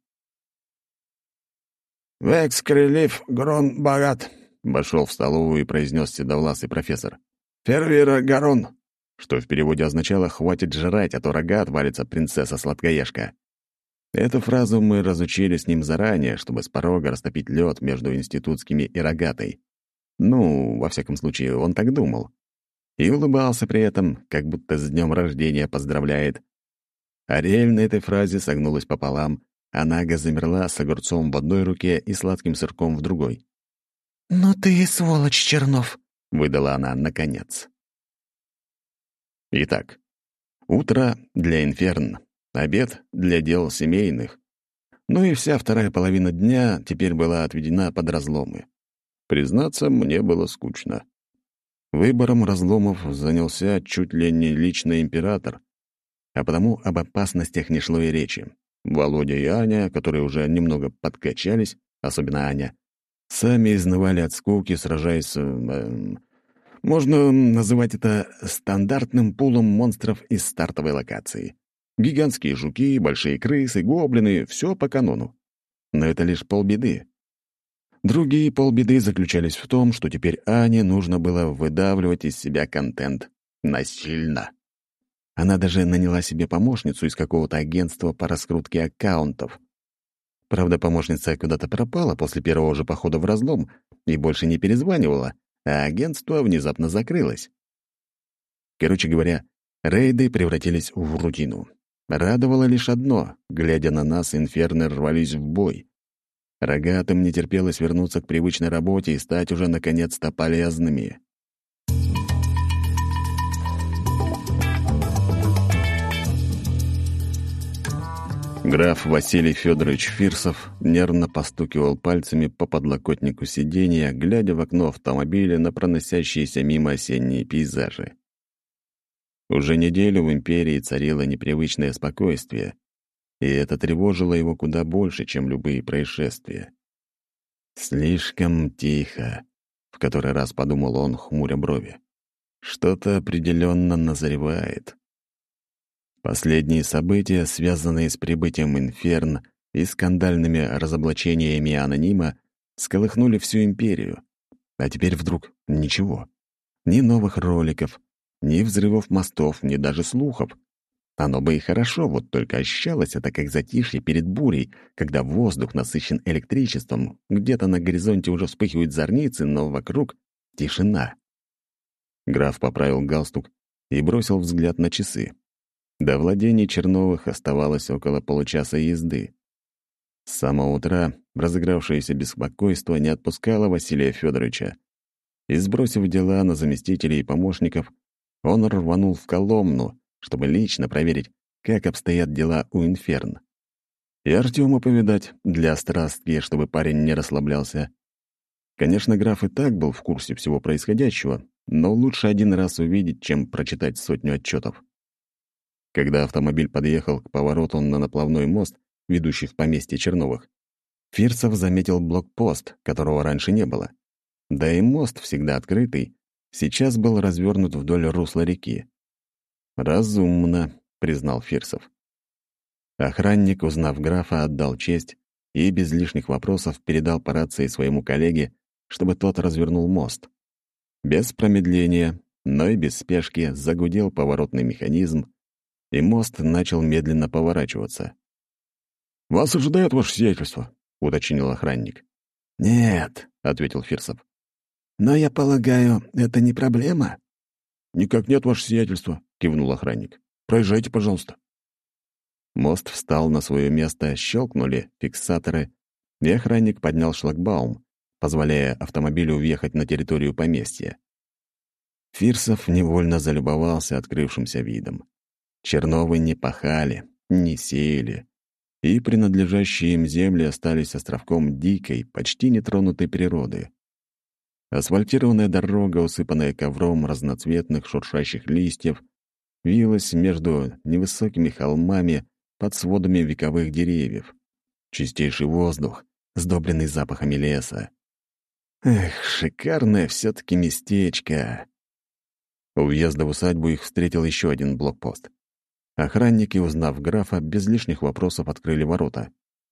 «Векс крылив, грон богат», — вошел в столовую и произнес седовласый профессор. «Фервира гарон». Что в переводе означало «хватит жрать, а то рога отвалится принцесса-сладкоежка». Эту фразу мы разучили с ним заранее, чтобы с порога растопить лед между институтскими и рогатой. Ну, во всяком случае, он так думал. И улыбался при этом, как будто с днем рождения поздравляет. Ариэль на этой фразе согнулась пополам, а Нага замерла с огурцом в одной руке и сладким сырком в другой. «Ну ты и сволочь, Чернов», — выдала она наконец. Итак, утро для инферн, обед для дел семейных. Ну и вся вторая половина дня теперь была отведена под разломы. Признаться, мне было скучно. Выбором разломов занялся чуть ли не лично император, а потому об опасностях не шло и речи. Володя и Аня, которые уже немного подкачались, особенно Аня, сами изнывали от скуки, сражаясь с... можно называть это стандартным пулом монстров из стартовой локации. Гигантские жуки, большие крысы, гоблины — все по канону. Но это лишь полбеды. Другие полбеды заключались в том, что теперь Ане нужно было выдавливать из себя контент насильно. Она даже наняла себе помощницу из какого-то агентства по раскрутке аккаунтов. Правда, помощница куда-то пропала после первого же похода в разлом и больше не перезванивала, а агентство внезапно закрылось. Короче говоря, рейды превратились в рутину. Радовало лишь одно — глядя на нас, инферны рвались в бой. Рогатым не терпелось вернуться к привычной работе и стать уже наконец-то полезными. Граф Василий Федорович Фирсов нервно постукивал пальцами по подлокотнику сиденья, глядя в окно автомобиля на проносящиеся мимо осенние пейзажи. Уже неделю в империи царило непривычное спокойствие, и это тревожило его куда больше, чем любые происшествия. «Слишком тихо», — в который раз подумал он, хмуря брови. «Что-то определенно назревает». Последние события, связанные с прибытием Инферн и скандальными разоблачениями анонима, всколыхнули всю империю. А теперь вдруг ничего. Ни новых роликов, ни взрывов мостов, ни даже слухов. Оно бы и хорошо, вот только ощущалось это как затишье перед бурей, когда воздух насыщен электричеством, где-то на горизонте уже вспыхивают зорницы, но вокруг тишина. Граф поправил галстук и бросил взгляд на часы. До владений Черновых оставалось около получаса езды. С самого утра разыгравшееся беспокойство не отпускало Василия Федоровича, и, сбросив дела на заместителей и помощников, он рванул в Коломну, чтобы лично проверить, как обстоят дела у Инферн. И Артёма повидать для острастки, чтобы парень не расслаблялся. Конечно, граф и так был в курсе всего происходящего, но лучше один раз увидеть, чем прочитать сотню отчетов. Когда автомобиль подъехал к повороту на наплавной мост, ведущий в поместье Черновых, Фирсов заметил блокпост, которого раньше не было. Да и мост, всегда открытый, сейчас был развернут вдоль русла реки. «Разумно», — признал Фирсов. Охранник, узнав графа, отдал честь и без лишних вопросов передал по рации своему коллеге, чтобы тот развернул мост. Без промедления, но и без спешки загудел поворотный механизм, и мост начал медленно поворачиваться. «Вас ожидает ваше сиятельство», — уточнил охранник. «Нет», — ответил Фирсов. «Но я полагаю, это не проблема?» «Никак нет, ваше сиятельство», — кивнул охранник. «Проезжайте, пожалуйста». Мост встал на свое место, щелкнули фиксаторы, и охранник поднял шлагбаум, позволяя автомобилю въехать на территорию поместья. Фирсов невольно залюбовался открывшимся видом. Черновы не пахали, не сеяли, и принадлежащие им земли остались островком дикой, почти нетронутой природы. Асфальтированная дорога, усыпанная ковром разноцветных шуршащих листьев, вилась между невысокими холмами под сводами вековых деревьев. Чистейший воздух, сдобренный запахами леса. Эх, шикарное все-таки местечко. У въезда в усадьбу их встретил еще один блокпост. Охранники, узнав графа, без лишних вопросов открыли ворота.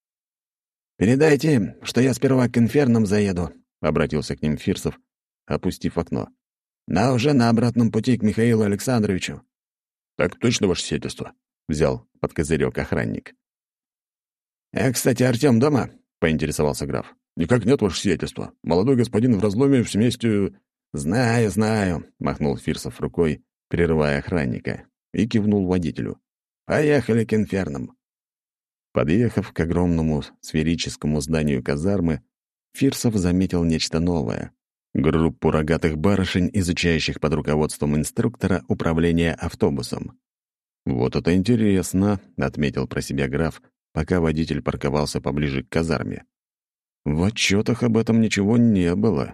«Передайте, что я сперва к Инфернам заеду», — обратился к ним Фирсов, опустив окно. «Но уже на обратном пути к Михаилу Александровичу». «Так точно, ваше сиятельство», — взял под козырек охранник. «Кстати, Артём дома?» — поинтересовался граф. «Никак нет, ваше сиятельство. Молодой господин в разломе в семействе...» «Знаю, знаю», — махнул Фирсов рукой, прерывая охранника, и кивнул водителю. «Поехали к Инфернам». Подъехав к огромному сферическому зданию казармы, Фирсов заметил нечто новое. Группу рогатых барышень, изучающих под руководством инструктора управление автобусом. «Вот это интересно», — отметил про себя граф, пока водитель парковался поближе к казарме. В отчетах об этом ничего не было.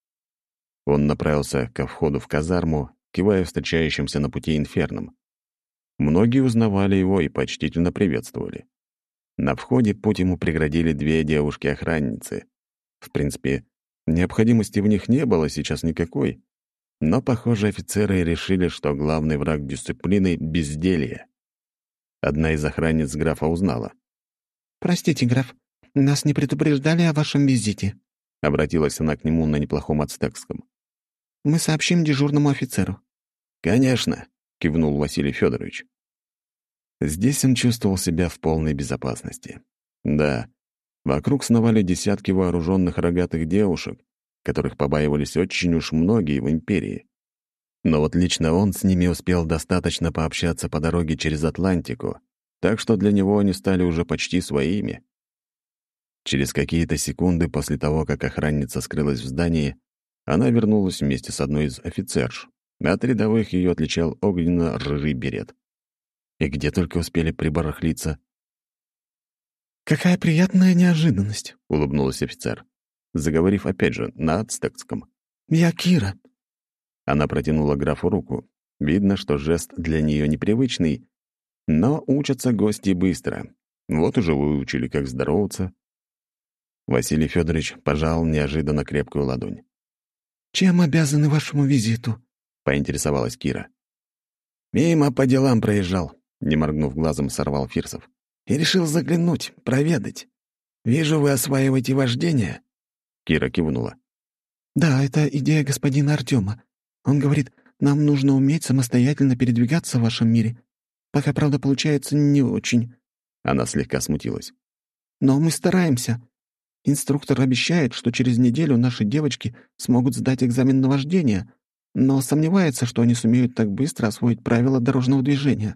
Он направился ко входу в казарму, кивая встречающимся на пути инфернам. Многие узнавали его и почтительно приветствовали. На входе путь ему преградили две девушки-охранницы. В принципе, необходимости в них не было сейчас никакой, но, похоже, офицеры решили, что главный враг дисциплины — безделье. Одна из охранниц графа узнала. «Простите, граф, нас не предупреждали о вашем визите», — обратилась она к нему на неплохом ацтекском. «Мы сообщим дежурному офицеру». «Конечно», — кивнул Василий Федорович. Здесь он чувствовал себя в полной безопасности. Да, вокруг сновали десятки вооруженных рогатых девушек, которых побаивались очень уж многие в империи. Но вот лично он с ними успел достаточно пообщаться по дороге через Атлантику, так что для него они стали уже почти своими. Через какие-то секунды после того, как охранница скрылась в здании, она вернулась вместе с одной из офицерш. От рядовых ее отличал огненно-рыжий берет. И где только успели прибарахлиться. «Какая приятная неожиданность», — улыбнулась офицер, заговорив опять же на ацтекском. «Я Кира». Она протянула графу руку. Видно, что жест для нее непривычный, но учатся гости быстро. Вот уже выучили, как здороваться. Василий Федорович пожал неожиданно крепкую ладонь. «Чем обязаны вашему визиту?» — поинтересовалась Кира. «Мимо по делам проезжал», — не моргнув глазом, сорвал Фирсов. «И решил заглянуть, проведать. Вижу, вы осваиваете вождение». Кира кивнула. «Да, это идея господина Артема. Он говорит, нам нужно уметь самостоятельно передвигаться в вашем мире. Пока, правда, получается не очень». Она слегка смутилась. «Но мы стараемся. Инструктор обещает, что через неделю наши девочки смогут сдать экзамен на вождение, но сомневается, что они сумеют так быстро освоить правила дорожного движения».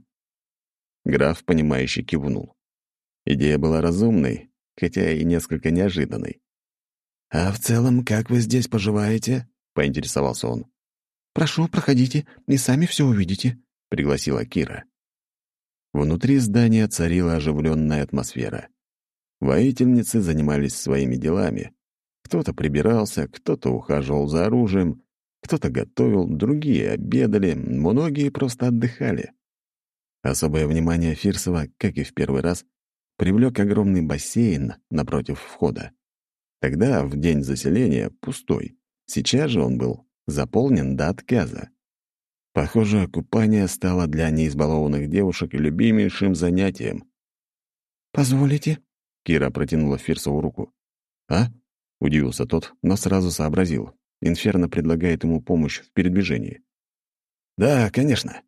Граф, понимающе кивнул. Идея была разумной, хотя и несколько неожиданной. «А в целом, как вы здесь поживаете?» — поинтересовался он. «Прошу, проходите, и сами все увидите», — пригласила Кира. Внутри здания царила оживленная атмосфера. Воительницы занимались своими делами. Кто-то прибирался, кто-то ухаживал за оружием, кто-то готовил, другие обедали, многие просто отдыхали. Особое внимание Фирсова, как и в первый раз, привлек огромный бассейн напротив входа. Тогда, в день заселения, пустой. Сейчас же он был заполнен до отказа. Похоже, купание стало для неизбалованных девушек любимейшим занятием. «Позволите?» — Кира протянула Фирсову руку. «А?» — удивился тот, но сразу сообразил. Инферно предлагает ему помощь в передвижении. «Да, конечно».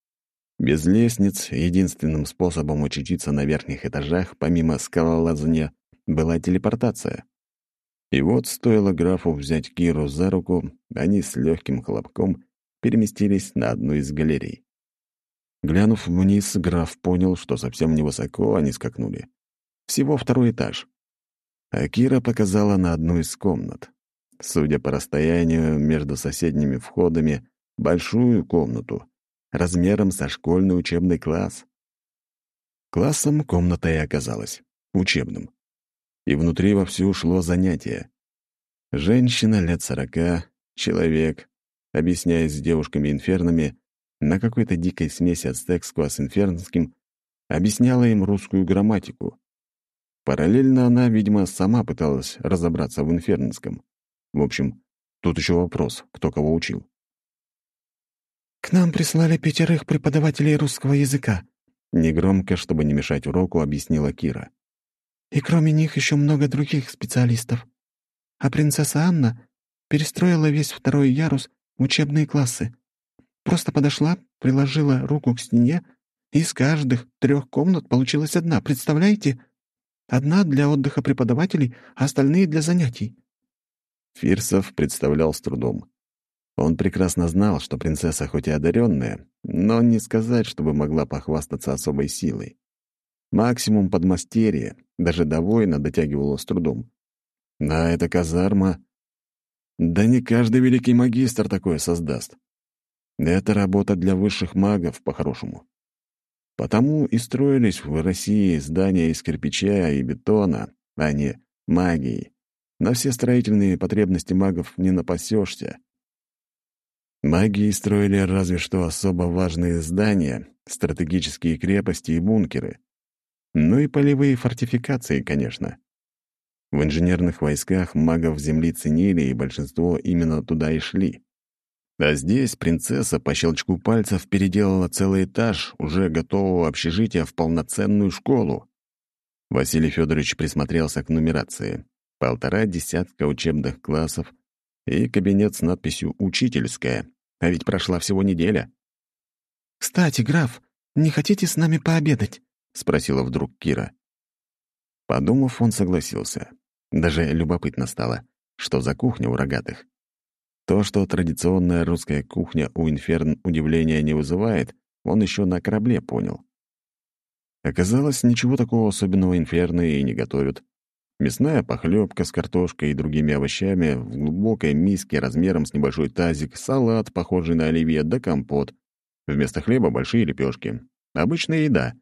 Без лестниц единственным способом очутиться на верхних этажах, помимо скалолазания, была телепортация. И вот стоило графу взять Киру за руку, они с легким хлопком переместились на одну из галерей. Глянув вниз, граф понял, что совсем невысоко они скакнули. Всего 2-й этаж. А Кира показала на одну из комнат. Судя по расстоянию между соседними входами, большую комнату, размером со школьный учебный класс. Классом комната и оказалась, учебным. И внутри вовсю шло занятие. Женщина лет 40, человек, объясняясь с девушками-инфернами, на какой-то дикой смеси ацтекского с инфернским, объясняла им русскую грамматику. Параллельно она, видимо, сама пыталась разобраться в инфернском. В общем, тут еще вопрос, кто кого учил. «К нам прислали 5 преподавателей русского языка», негромко, чтобы не мешать уроку, объяснила Кира. «и кроме них еще много других специалистов. А принцесса Анна перестроила весь 2-й ярус в учебные классы. Просто подошла, приложила руку к стене, и из каждых 3 комнат получилась одна, представляете? Одна для отдыха преподавателей, а остальные для занятий». Фирсов представлял с трудом. Он прекрасно знал, что принцесса хоть и одаренная, но не сказать, чтобы могла похвастаться особой силой. Максимум подмастерье, даже до воина дотягивало с трудом. А эта казарма... Да не каждый великий магистр такое создаст. Это работа для высших магов, по-хорошему. Потому и строились в России здания из кирпича и бетона, а не магии. На все строительные потребности магов не напасешься. Магии строили разве что особо важные здания, стратегические крепости и бункеры. Ну и полевые фортификации, конечно. В инженерных войсках магов Земли ценили, и большинство именно туда и шли. А здесь принцесса по щелчку пальцев переделала целый этаж уже готового общежития в полноценную школу. Василий Федорович присмотрелся к нумерации. 1,5 десятка учебных классов и кабинет с надписью «Учительская». А ведь прошла всего неделя. «Кстати, граф, не хотите с нами пообедать?» — спросила вдруг Кира. Подумав, он согласился. Даже любопытно стало, что за кухня у рогатых. То, что традиционная русская кухня у инферн удивления не вызывает, он еще на корабле понял. Оказалось, ничего такого особенного инферны и не готовят. Мясная похлебка с картошкой и другими овощами в глубокой миске размером с небольшой тазик, салат, похожий на оливье, да компот. Вместо хлеба большие лепешки. Обычная еда.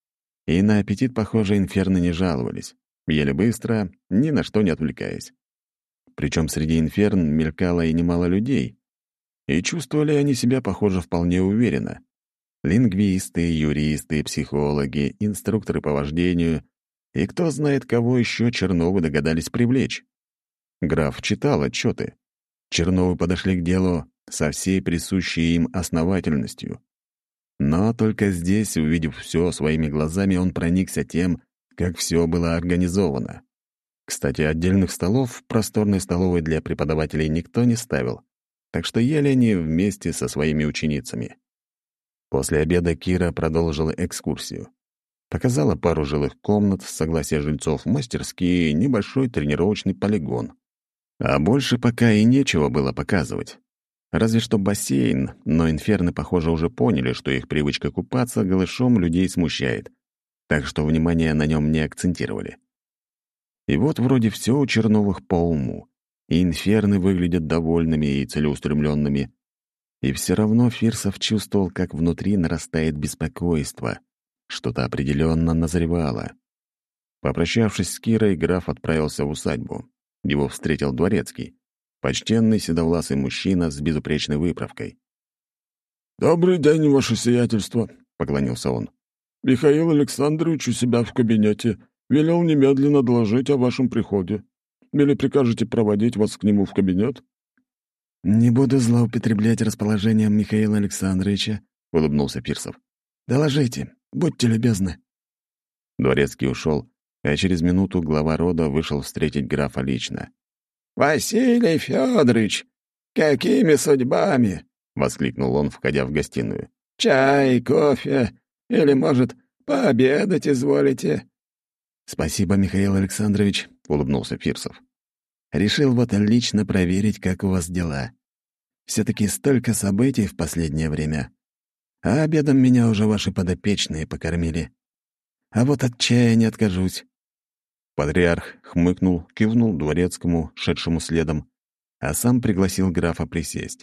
И на аппетит, похоже, инферны не жаловались. Ели быстро, ни на что не отвлекаясь. Причем среди инферн мелькало и немало людей. И чувствовали они себя, похоже, вполне уверенно. Лингвисты, юристы, психологи, инструкторы по вождению и кто знает, кого еще Черновы догадались привлечь. Граф читал отчеты. Черновы подошли к делу со всей присущей им основательностью. Но только здесь, увидев все своими глазами, он проникся тем, как все было организовано. Кстати, отдельных столов в просторной столовой для преподавателей никто не ставил, так что ели они вместе со своими ученицами. После обеда Кира продолжила экскурсию. Показала пару жилых комнат, с согласия жильцов, мастерские, небольшой тренировочный полигон. А больше пока и нечего было показывать. Разве что бассейн, но инферны, похоже, уже поняли, что их привычка купаться голышом людей смущает, так что внимание на нем не акцентировали. И вот вроде все у Черновых по уму, и инферны выглядят довольными и целеустремленными, и все равно Фирсов чувствовал, как внутри нарастает беспокойство. Что-то определенно назревало. Попрощавшись с Кирой, граф отправился в усадьбу. Его встретил дворецкий, почтенный седовласый мужчина с безупречной выправкой. «Добрый день, ваше сиятельство», — поклонился он. «Михаил Александрович у себя в кабинете велел немедленно доложить о вашем приходе. Или прикажете проводить вас к нему в кабинет?» «Не буду злоупотреблять расположением Михаила Александровича», — улыбнулся Фирсов. «Доложите, будьте любезны». Дворецкий ушел, а через минуту глава рода вышел встретить графа лично. «Василий Федорович, какими судьбами?» — воскликнул он, входя в гостиную. «Чай, кофе или, может, пообедать изволите?» «Спасибо, Михаил Александрович», — улыбнулся Фирсов. «Решил вот лично проверить, как у вас дела. Все-таки столько событий в последнее время. А обедом меня уже ваши подопечные покормили. А вот от чая не откажусь». Патриарх хмыкнул, кивнул дворецкому, шедшему следом, а сам пригласил графа присесть.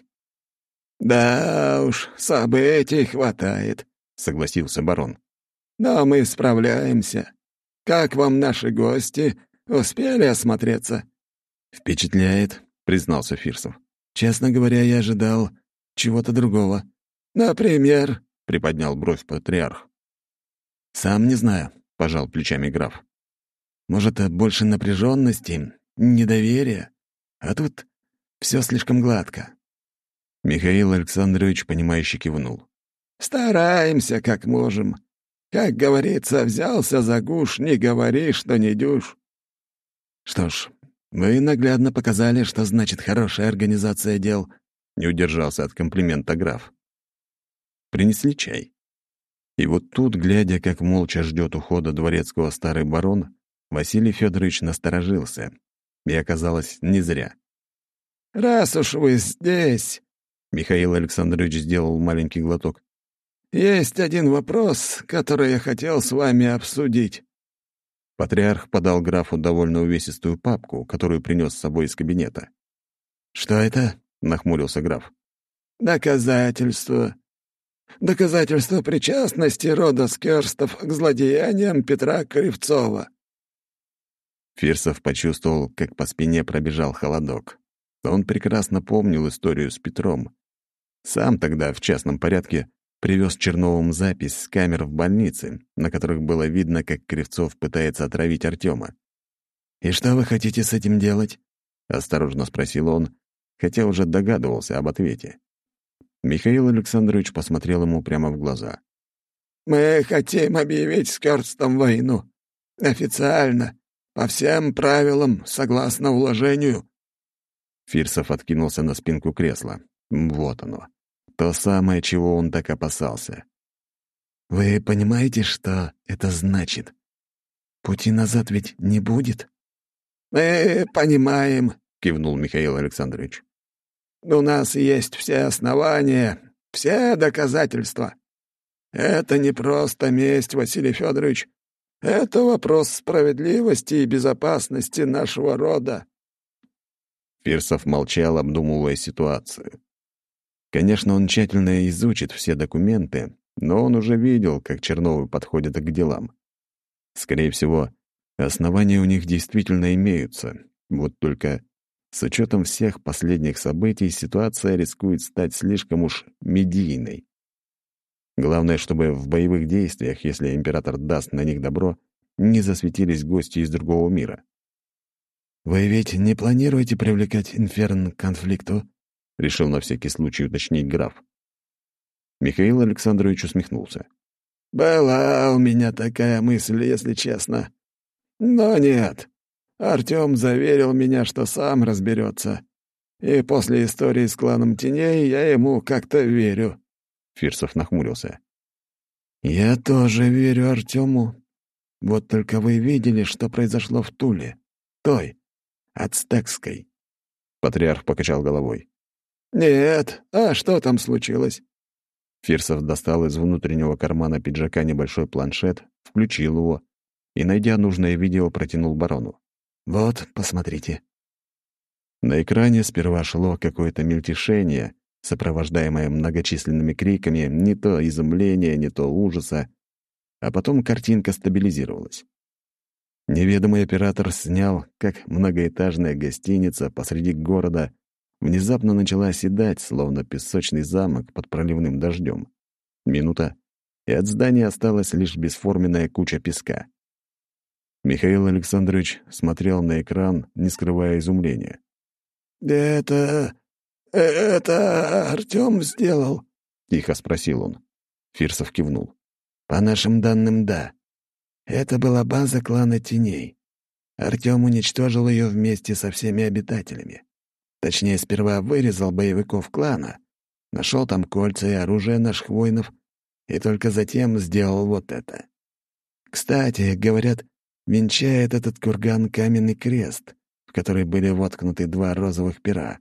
«Да уж, событий хватает», — согласился барон. «Но мы справляемся. Как вам наши гости? Успели осмотреться?» «Впечатляет», — признался Фирсов. «Честно говоря, я ожидал чего-то другого». «Например?» — приподнял бровь патриарх. «Сам не знаю», — пожал плечами граф. «Может, больше напряженности, недоверия? А тут все слишком гладко». Михаил Александрович, понимающе кивнул. «Стараемся, как можем. Как говорится, взялся за гуш, не говори, что не дюж». «Что ж, вы наглядно показали, что значит хорошая организация дел», — не удержался от комплимента граф. Принесли чай. И вот тут, глядя, как молча ждет ухода дворецкого старый барон, Василий Федорович насторожился. И оказалось, не зря. «Раз уж вы здесь», — Михаил Александрович сделал маленький глоток, «есть один вопрос, который я хотел с вами обсудить». Патриарх подал графу довольно увесистую папку, которую принес с собой из кабинета. «Что это?» — нахмурился граф. «Доказательства. Доказательства причастности рода Скерстов к злодеяниям Петра Кривцова». Фирсов почувствовал, как по спине пробежал холодок. Он прекрасно помнил историю с Петром. Сам тогда в частном порядке привез Черновым запись с камер в больнице, на которых было видно, как Кривцов пытается отравить Артема. «И что вы хотите с этим делать?» — осторожно спросил он, хотя уже догадывался об ответе. Михаил Александрович посмотрел ему прямо в глаза. «Мы хотим объявить с Кёрстом войну. Официально, по всем правилам, согласно уложению». Фирсов откинулся на спинку кресла. Вот оно. То самое, чего он так опасался. «Вы понимаете, что это значит? Пути назад ведь не будет?» «Мы понимаем», — кивнул Михаил Александрович. «У нас есть все основания, все доказательства. Это не просто месть, Василий Федорович. Это вопрос справедливости и безопасности нашего рода». Фирсов молчал, обдумывая ситуацию. Конечно, он тщательно изучит все документы, но он уже видел, как Черновы подходят к делам. Скорее всего, основания у них действительно имеются. Вот только с учетом всех последних событий ситуация рискует стать слишком уж медийной. Главное, чтобы в боевых действиях, если император даст на них добро, не засветились гости из другого мира. «Вы ведь не планируете привлекать Инферн к конфликту?» — решил на всякий случай уточнить граф. Михаил Александрович усмехнулся. «Была у меня такая мысль, если честно. Но нет. Артём заверил меня, что сам разберется. И после истории с кланом теней я ему как-то верю». Фирсов нахмурился. «Я тоже верю Артему. Вот только вы видели, что произошло в Туле. Той, ацтекской». Патриарх покачал головой. «Нет. А что там случилось?» Фирсов достал из внутреннего кармана пиджака небольшой планшет, включил его и, найдя нужное видео, протянул барону. «Вот, посмотрите». На экране сперва шло какое-то мельтешение, сопровождаемое многочисленными криками, не то изумления, не то ужаса, а потом картинка стабилизировалась. Неведомый оператор снял, как многоэтажная гостиница посреди города внезапно начала оседать, словно песочный замок под проливным дождем. Минута, и от здания осталась лишь бесформенная куча песка. Михаил Александрович смотрел на экран, не скрывая изумления. Это Артём сделал?» — тихо спросил он. Фирсов кивнул. «По нашим данным, да. Это была база клана Теней. Артём уничтожил ее вместе со всеми обитателями. Точнее, сперва вырезал боевиков клана, нашел там кольца и оружие наших воинов, и только затем сделал вот это. Кстати, говорят, венчает этот курган каменный крест, в который были воткнуты 2 розовых пера.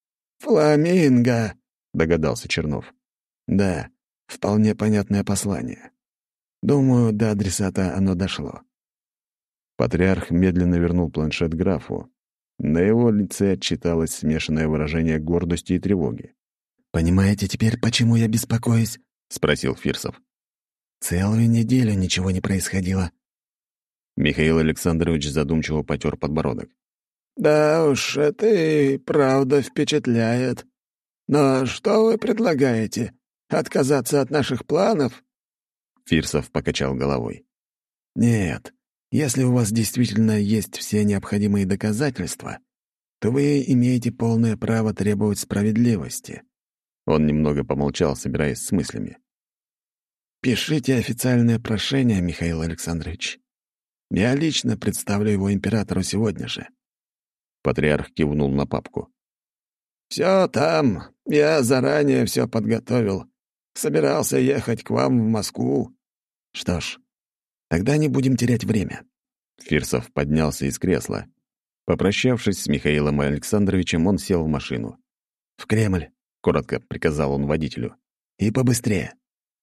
«Фламинго!» — догадался Чернов. Да, вполне понятное послание. Думаю, до адресата оно дошло». Патриарх медленно вернул планшет графу. На его лице отчиталось смешанное выражение гордости и тревоги. «Понимаете теперь, почему я беспокоюсь?» — спросил Фирсов. «Целую неделю ничего не происходило». Михаил Александрович задумчиво потер подбородок. «Да уж, это и правда впечатляет. Но что вы предлагаете? Отказаться от наших планов?» Фирсов покачал головой. «Нет, если у вас действительно есть все необходимые доказательства, то вы имеете полное право требовать справедливости». Он немного помолчал, собираясь с мыслями. «Пишите официальное прошение, Михаил Александрович. Я лично представлю его императору сегодня же». Патриарх кивнул на папку. «Всё там. Я заранее всё подготовил. Собирался ехать к вам в Москву». «Что ж, тогда не будем терять время». Фирсов поднялся из кресла. Попрощавшись с Михаилом Александровичем, он сел в машину. «В Кремль», — коротко приказал он водителю. «И побыстрее».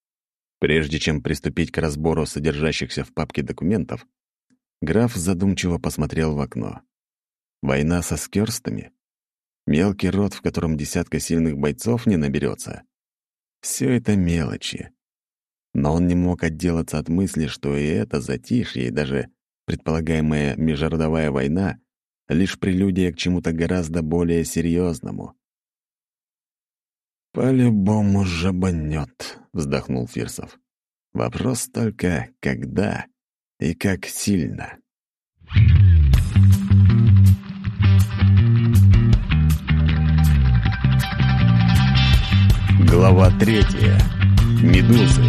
Прежде чем приступить к разбору содержащихся в папке документов, граф задумчиво посмотрел в окно. Война со скёрстами? Мелкий род, в котором десятка сильных бойцов не наберется. Все это мелочи. Но он не мог отделаться от мысли, что и это затишье, и даже предполагаемая межродовая война — лишь прелюдия к чему-то гораздо более серьезному. «По-любому жабанет», — вздохнул Фирсов. «Вопрос только, когда и как сильно». Глава 3. Медузы.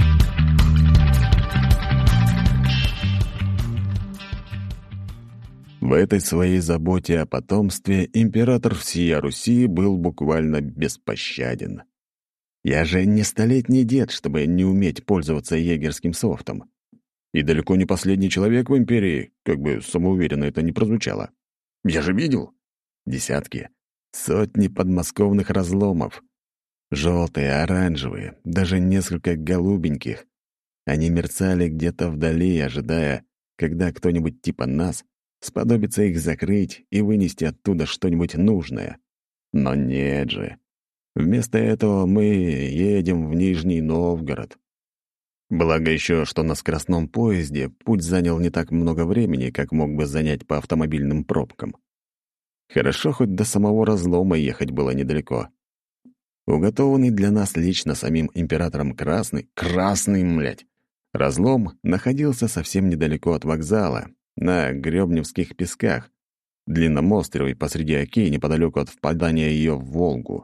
В этой своей заботе о потомстве император всея Руси был буквально беспощаден. Я же не столетний дед, чтобы не уметь пользоваться егерским софтом. И далеко не последний человек в империи, как бы самоуверенно это ни прозвучало. Я же видел десятки, сотни подмосковных разломов. Желтые, оранжевые, даже несколько голубеньких. Они мерцали где-то вдали, ожидая, когда кто-нибудь типа нас сподобится их закрыть и вынести оттуда что-нибудь нужное. Но нет же. Вместо этого мы едем в Нижний Новгород. Благо еще, что на скоростном поезде путь занял не так много времени, как мог бы занять по автомобильным пробкам. Хорошо, хоть до самого разлома ехать было недалеко. Уготованный для нас лично самим императором красный, млядь, разлом находился совсем недалеко от вокзала, на Гребневских песках, длинном острове посреди оки, неподалеку от впадания ее в Волгу.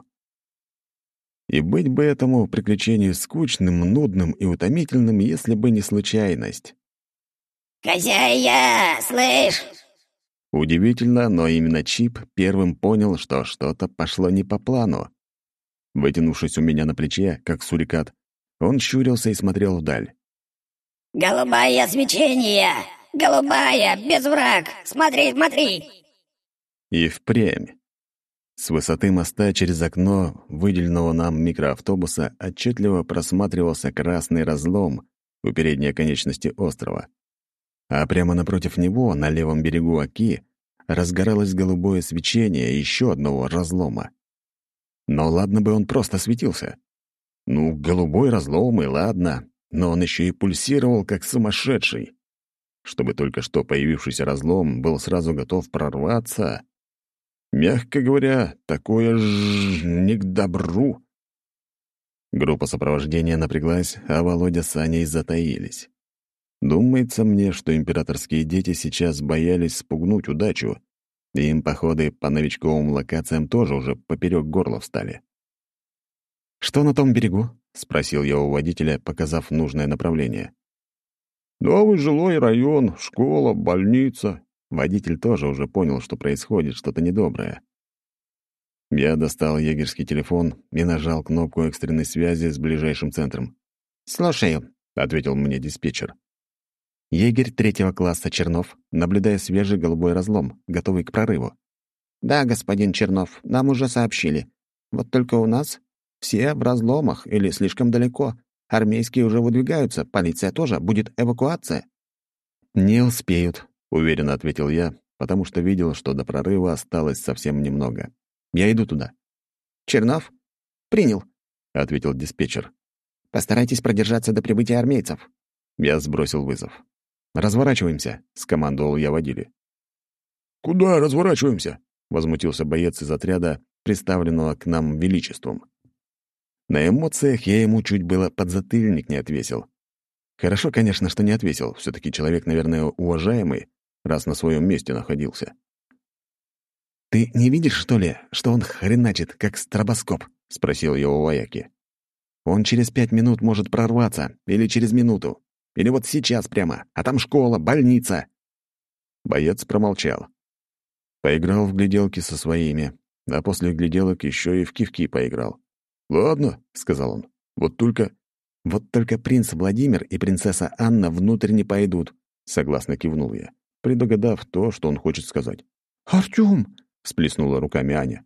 И быть бы этому приключению скучным, нудным и утомительным, если бы не случайность. «Хозяйя, слышь!» Удивительно, но именно Чип первым понял, что что-то пошло не по плану. Вытянувшись у меня на плече, как сурикат, он щурился и смотрел вдаль. «Голубое свечение! Голубая, без враг! Смотри, смотри!» И впрямь. С высоты моста через окно выделенного нам микроавтобуса отчетливо просматривался красный разлом у передней конечности острова. А прямо напротив него, на левом берегу оки, разгоралось голубое свечение еще одного разлома. Но ладно бы он просто светился. Ну, голубой разлом, и ладно, но он еще и пульсировал, как сумасшедший. Чтобы только что появившийся разлом был сразу готов прорваться. Мягко говоря, такое ж не к добру. Группа сопровождения напряглась, а Володя с Аней затаились. Думается мне, что императорские дети сейчас боялись спугнуть удачу, и им походы по новичковым локациям тоже уже поперек горла встали. «Что на том берегу?» — спросил я у водителя, показав нужное направление. «Новый жилой район, школа, больница». Водитель тоже уже понял, что происходит что-то недоброе. Я достал егерский телефон и нажал кнопку экстренной связи с ближайшим центром. «Слушаю», — ответил мне диспетчер. «Егерь 3-го класса Чернов, наблюдая свежий голубой разлом, готовый к прорыву». «Да, господин Чернов, нам уже сообщили. Вот только у нас все в разломах или слишком далеко. Армейские уже выдвигаются, полиция тоже, будет эвакуация». «Не успеют», — уверенно ответил я, потому что видел, что до прорыва осталось совсем немного. «Я иду туда». «Чернов?» «Принял», — ответил диспетчер. «Постарайтесь продержаться до прибытия армейцев». Я сбросил вызов. «Разворачиваемся», — скомандовал я водиле. «Куда разворачиваемся?» — возмутился боец из отряда, представленного к нам величеством. На эмоциях я ему чуть было подзатыльник не отвесил. Хорошо, конечно, что не отвесил. Все-таки человек, наверное, уважаемый, раз на своем месте находился. «Ты не видишь, что ли, что он хреначит, как стробоскоп?» — спросил я у вояки. «Он через 5 минут может прорваться, или через минуту, или вот сейчас прямо, а там школа, больница». Боец промолчал. Поиграл в гляделки со своими, а после гляделок еще и в кивки поиграл. «Ладно», — сказал он, — «вот только принц Владимир и принцесса Анна внутрь не пойдут», — согласно кивнул я, предугадав то, что он хочет сказать. «Артём!» — всплеснула руками Аня.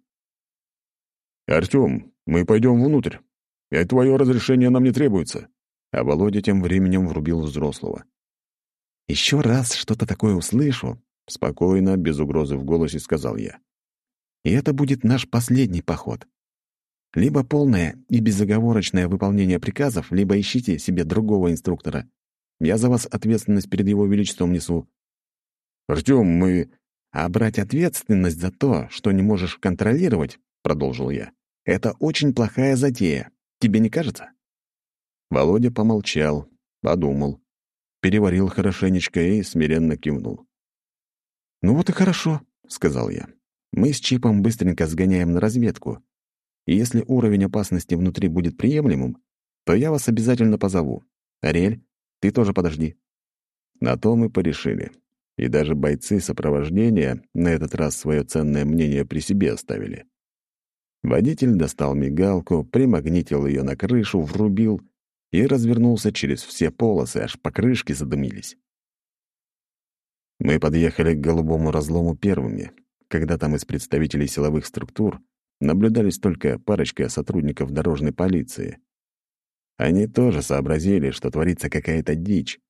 «Артём, мы пойдем внутрь. И твое разрешение нам не требуется». А Володя тем временем врубил взрослого. «Еще раз что-то такое услышу», — спокойно, без угрозы в голосе сказал я. «И это будет наш последний поход. Либо полное и безоговорочное выполнение приказов, либо ищите себе другого инструктора. Я за вас ответственность перед его величеством несу». «Артём, мы...» «А брать ответственность за то, что не можешь контролировать», — продолжил я, — «это очень плохая затея. Тебе не кажется?» Володя помолчал, подумал, переварил хорошенечко и смиренно кивнул. «Ну вот и хорошо», — сказал я. «Мы с Чипом быстренько сгоняем на разведку. И если уровень опасности внутри будет приемлемым, то я вас обязательно позову. Ариэль, ты тоже подожди». На то мы порешили. И даже бойцы сопровождения на этот раз свое ценное мнение при себе оставили. Водитель достал мигалку, примагнитил ее на крышу, врубил и развернулся через все полосы, аж покрышки задымились. Мы подъехали к голубому разлому первыми, когда там из представителей силовых структур наблюдались только парочка сотрудников дорожной полиции. Они тоже сообразили, что творится какая-то дичь,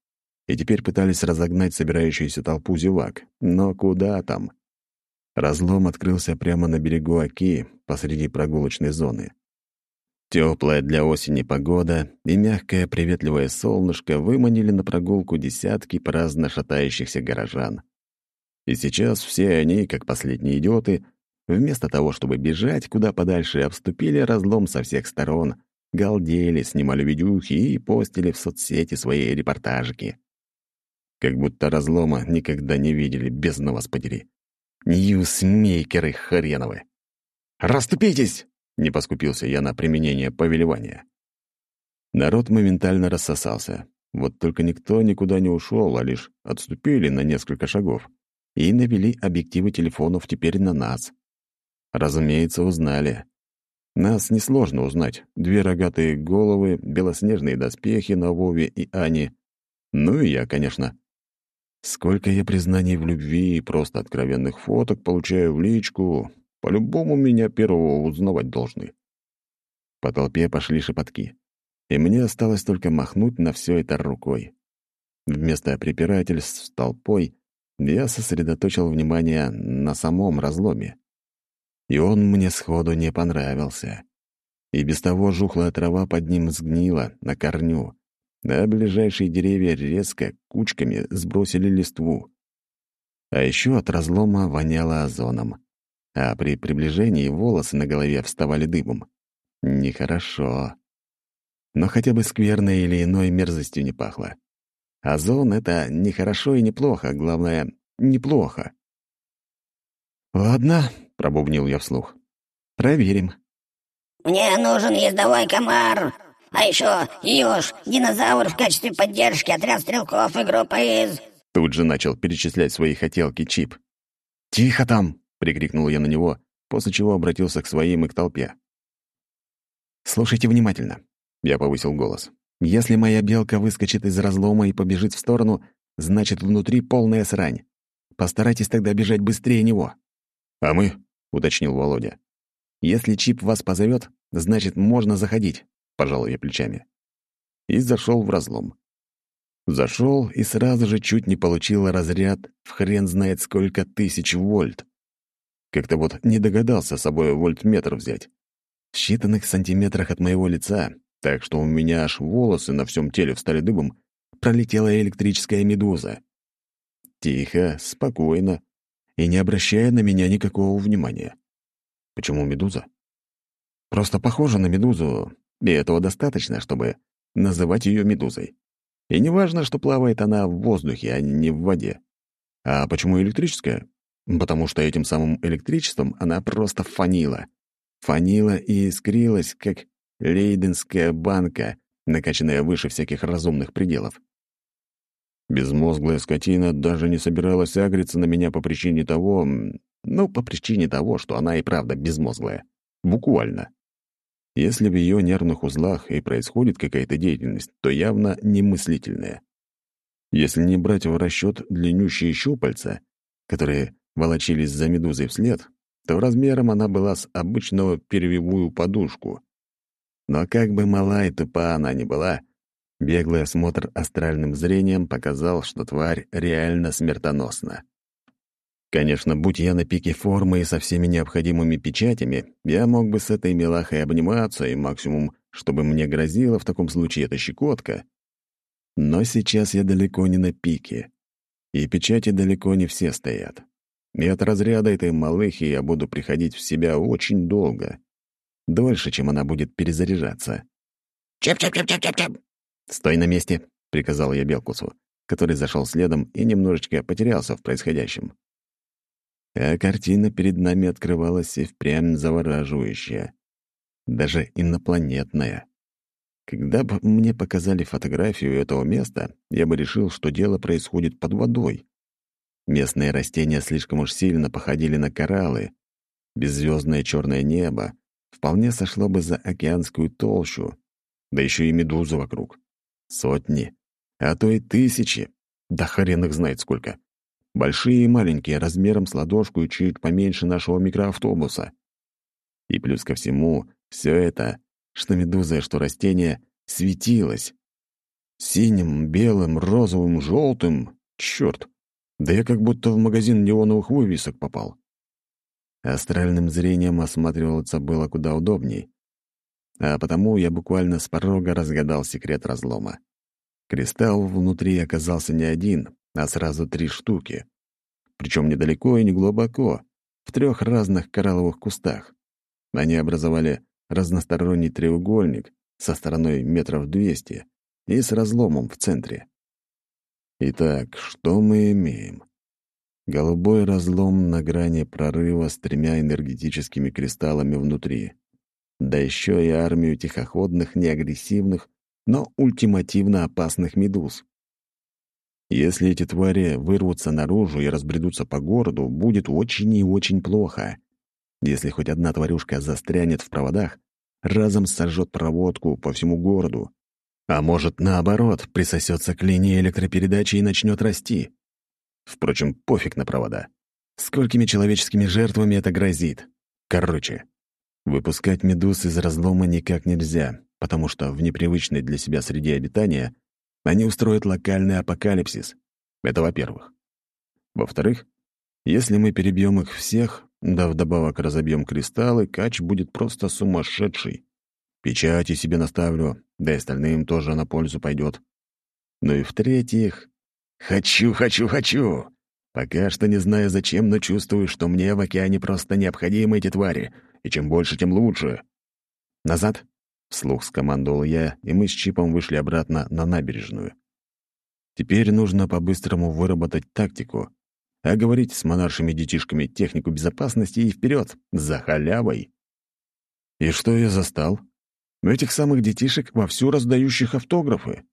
и теперь пытались разогнать собирающуюся толпу зевак. Но куда там? Разлом открылся прямо на берегу Оки, посреди прогулочной зоны. Теплая для осени погода и мягкое приветливое солнышко выманили на прогулку десятки праздно шатающихся горожан. И сейчас все они, как последние идиоты, вместо того, чтобы бежать куда подальше, обступили разлом со всех сторон, галдели, снимали видюхи и постили в соцсети свои репортажики. Как будто разлома никогда не видели, бездна вас подери. Ньюсмейкеры хреновы. «Расступитесь!» — не поскупился я на применение повелевания. Народ моментально рассосался. Вот только никто никуда не ушел, а лишь отступили на несколько шагов и навели объективы телефонов теперь на нас. Разумеется, узнали. Нас несложно узнать. 2 рогатые головы, белоснежные доспехи на Вове и Ане. Ну и я, конечно. Сколько я признаний в любви и просто откровенных фоток получаю в личку. По-любому меня первого узнавать должны. По толпе пошли шепотки. И мне осталось только махнуть на все это рукой. Вместо препирательств с толпой я сосредоточил внимание на самом разломе. И он мне сходу не понравился. И без того жухлая трава под ним сгнила на корню, а ближайшие деревья резко кучками сбросили листву. А еще от разлома воняло озоном, а при приближении волосы на голове вставали дыбом. Нехорошо. Но хотя бы скверной или иной мерзостью не пахло. Озон — это не хорошо и не плохо, главное — неплохо. «Ладно», — пробубнил я вслух, — «проверим». Мне нужен ездовой комар. А еще еж, динозавр в качестве поддержки, отряд стрелков и группа из...» Тут же начал перечислять свои хотелки Чип. «Тихо там!» — прикрикнул я на него, после чего обратился к своим и к толпе. «Слушайте внимательно», — я повысил голос. «Если моя белка выскочит из разлома и побежит в сторону, значит, внутри полная срань. Постарайтесь тогда бежать быстрее него». «А мы?» — уточнил Володя. «Если Чип вас позовет, значит, можно заходить», — пожал я плечами. И зашел в разлом. Зашел и сразу же чуть не получил разряд в хрен знает сколько тысяч вольт. Как-то вот не догадался с собой вольтметр взять. В считанных сантиметрах от моего лица, так что у меня аж волосы на всем теле встали дыбом, пролетела электрическая медуза. Тихо, спокойно и не обращая на меня никакого внимания. Почему медуза? Просто похожа на медузу, и этого достаточно, чтобы называть ее медузой. И не важно, что плавает она в воздухе, а не в воде. А почему электрическая? Потому что этим самым электричеством она просто фанила. Фанила и искрилась, как лейденская банка, накачанная выше всяких разумных пределов. Безмозглая скотина даже не собиралась агриться на меня по причине того... по причине того, что она и правда безмозглая. Буквально. Если в ее нервных узлах и происходит какая-то деятельность, то явно немыслительная. Если не брать в расчет длиннющие щупальца, которые волочились за медузой вслед, то размером она была с обычную перьевую подушку. Но как бы мала и тупа она ни была, беглый осмотр астральным зрением показал, что тварь реально смертоносна. Конечно, будь я на пике формы и со всеми необходимыми печатями, я мог бы с этой милахой обниматься, и максимум, чтобы мне грозило в таком случае, это щекотка. Но сейчас я далеко не на пике, и печати далеко не все стоят. И от разряда этой малыхи я буду приходить в себя очень долго. Дольше, чем она будет перезаряжаться. Чап-чап-чап-чап-чап-чап. «Стой на месте», — приказал я Белкусу, который зашел следом и немножечко потерялся в происходящем. А картина перед нами открывалась и впрямь завораживающая. Даже инопланетная. Когда бы мне показали фотографию этого места, я бы решил, что дело происходит под водой. Местные растения слишком уж сильно походили на кораллы. Беззвездное черное небо вполне сошло бы за океанскую толщу, да еще и медузы вокруг. Сотни, а то и тысячи, да хрен их знает сколько. Большие и маленькие, размером с ладошку и чуть поменьше нашего микроавтобуса. И плюс ко всему, все это, что медуза, что растение, светилось. Синим, белым, розовым, желтым. Черт! Да я как будто в магазин неоновых вывесок попал. Астральным зрением осматриваться было куда удобней, а потому я буквально с порога разгадал секрет разлома. Кристалл внутри оказался не один, а сразу 3 штуки. Причем недалеко и не глубоко, в 3 разных коралловых кустах. Они образовали разносторонний треугольник со стороной 200 метров и с разломом в центре. Итак, что мы имеем? Голубой разлом на грани прорыва с 3 энергетическими кристаллами внутри. Да еще и армию тихоходных, неагрессивных, но ультимативно опасных медуз. Если эти твари вырвутся наружу и разбредутся по городу, будет очень и очень плохо. Если хоть одна тварюшка застрянет в проводах, разом сожжет проводку по всему городу. А может, наоборот, присосется к линии электропередачи и начнет расти. Впрочем, пофиг на провода. Сколькими человеческими жертвами это грозит? Короче, выпускать медуз из разлома никак нельзя, потому что в непривычной для себя среде обитания они устроят локальный апокалипсис. Это во-первых. Во-вторых, если мы перебьем их всех, да вдобавок разобьем кристаллы, кач будет просто сумасшедший. Печати себе наставлю, да и остальным тоже на пользу пойдет. Ну и в-третьих, хочу! Пока что не знаю зачем, но чувствую, что мне в океане просто необходимы эти твари, и чем больше, тем лучше. «Назад!» — вслух скомандовал я, и мы с Чипом вышли обратно на набережную. Теперь нужно по-быстрому выработать тактику, а говорить с монаршими детишками технику безопасности и вперед, за халявой. И что я застал? Этих самых детишек вовсю раздающих автографы.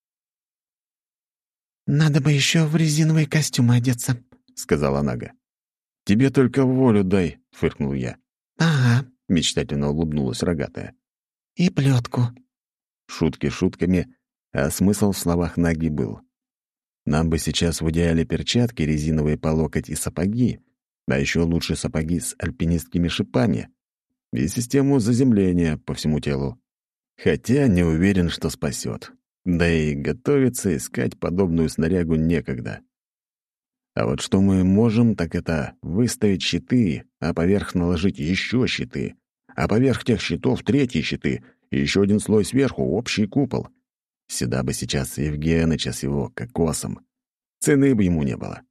«Надо бы еще в резиновые костюмы одеться», — сказала Нага. «Тебе только волю дай», — фыркнул я. «Ага», — мечтательно улыбнулась рогатая. «и плетку». Шутки шутками, а смысл в словах Наги был. Нам бы сейчас в идеале перчатки резиновые по локоть и сапоги, а еще лучше сапоги с альпинистскими шипами и систему заземления по всему телу. Хотя не уверен, что спасет. Да и готовиться искать подобную снарягу некогда. А вот что мы можем, так это выставить щиты, а поверх наложить еще щиты, а поверх тех щитов 3 щиты и еще 1 слой сверху, общий купол. Сюда бы сейчас Евгеныча с его кокосом. Цены бы ему не было.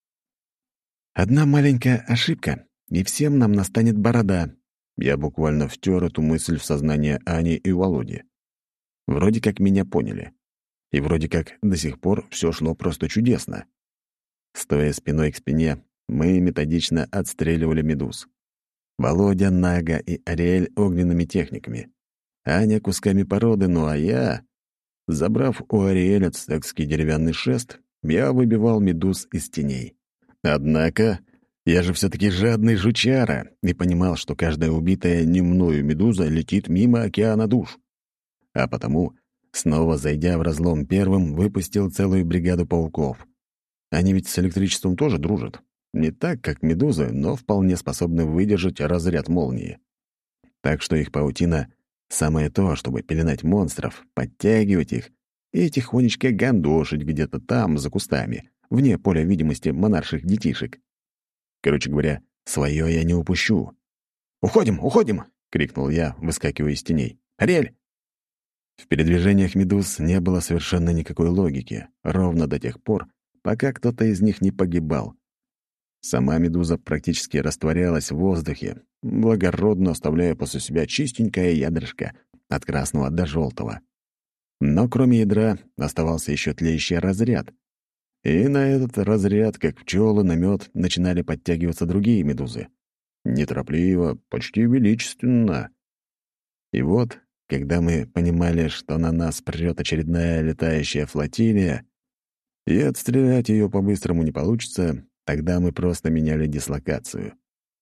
Одна маленькая ошибка, и всем нам настанет борода. Я буквально втер эту мысль в сознание Ани и Володи. Вроде как меня поняли. И вроде как до сих пор все шло просто чудесно. Стоя спиной к спине, мы методично отстреливали медуз. Володя, Нага и Ариэль огненными техниками. Аня кусками породы, ну а я... Забрав у Ариэля цтекский деревянный шест, я выбивал медуз из теней. Однако я же все-таки жадный жучара и понимал, что каждая убитая не мною медуза летит мимо океана душ. А потому, снова зайдя в разлом первым, выпустил целую бригаду пауков. Они ведь с электричеством тоже дружат. Не так, как медузы, но вполне способны выдержать разряд молнии. Так что их паутина — самое то, чтобы пеленать монстров, подтягивать их и тихонечко гандошить где-то там, за кустами, вне поля видимости монарших детишек. Короче говоря, свое я не упущу. «Уходим, уходим!» — крикнул я, выскакивая из теней. «Ариэль!» В передвижениях медуз не было совершенно никакой логики, ровно до тех пор, пока кто-то из них не погибал. Сама медуза практически растворялась в воздухе, благородно оставляя после себя чистенькое ядрышко от красного до желтого. Но кроме ядра оставался еще тлеющий разряд. И на этот разряд, как пчелы на мед, начинали подтягиваться другие медузы. Неторопливо, почти величественно. И вот, когда мы понимали, что на нас прет очередная летающая флотилия, и отстрелять ее по-быстрому не получится, тогда мы просто меняли дислокацию.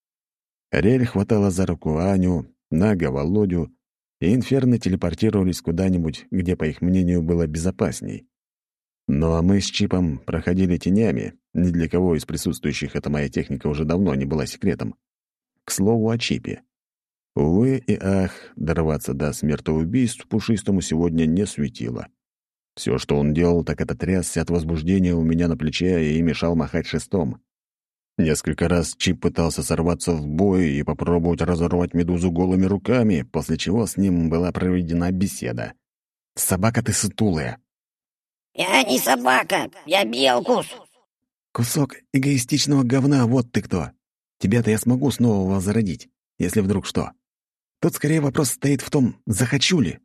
Ариэль хватала за руку Аню, Нага — Володю, и инферны телепортировались куда-нибудь, где, по их мнению, было безопасней. Ну а мы с Чипом проходили тенями, ни для кого из присутствующих эта моя техника уже давно не была секретом. К слову о Чипе. Увы и ах, дорваться до смертоубийств Пушистому сегодня не светило. Все, что он делал, так это трясся от возбуждения у меня на плече и мешал махать шестом. Несколько раз Чип пытался сорваться в бой и попробовать разорвать медузу голыми руками, после чего с ним была проведена беседа. «Собака ты сутулая!» «Я не собака, я Белкус!» «Кусок эгоистичного говна, вот ты кто! Тебя-то я смогу снова возродить, если вдруг что. Тут скорее вопрос стоит в том, захочу ли».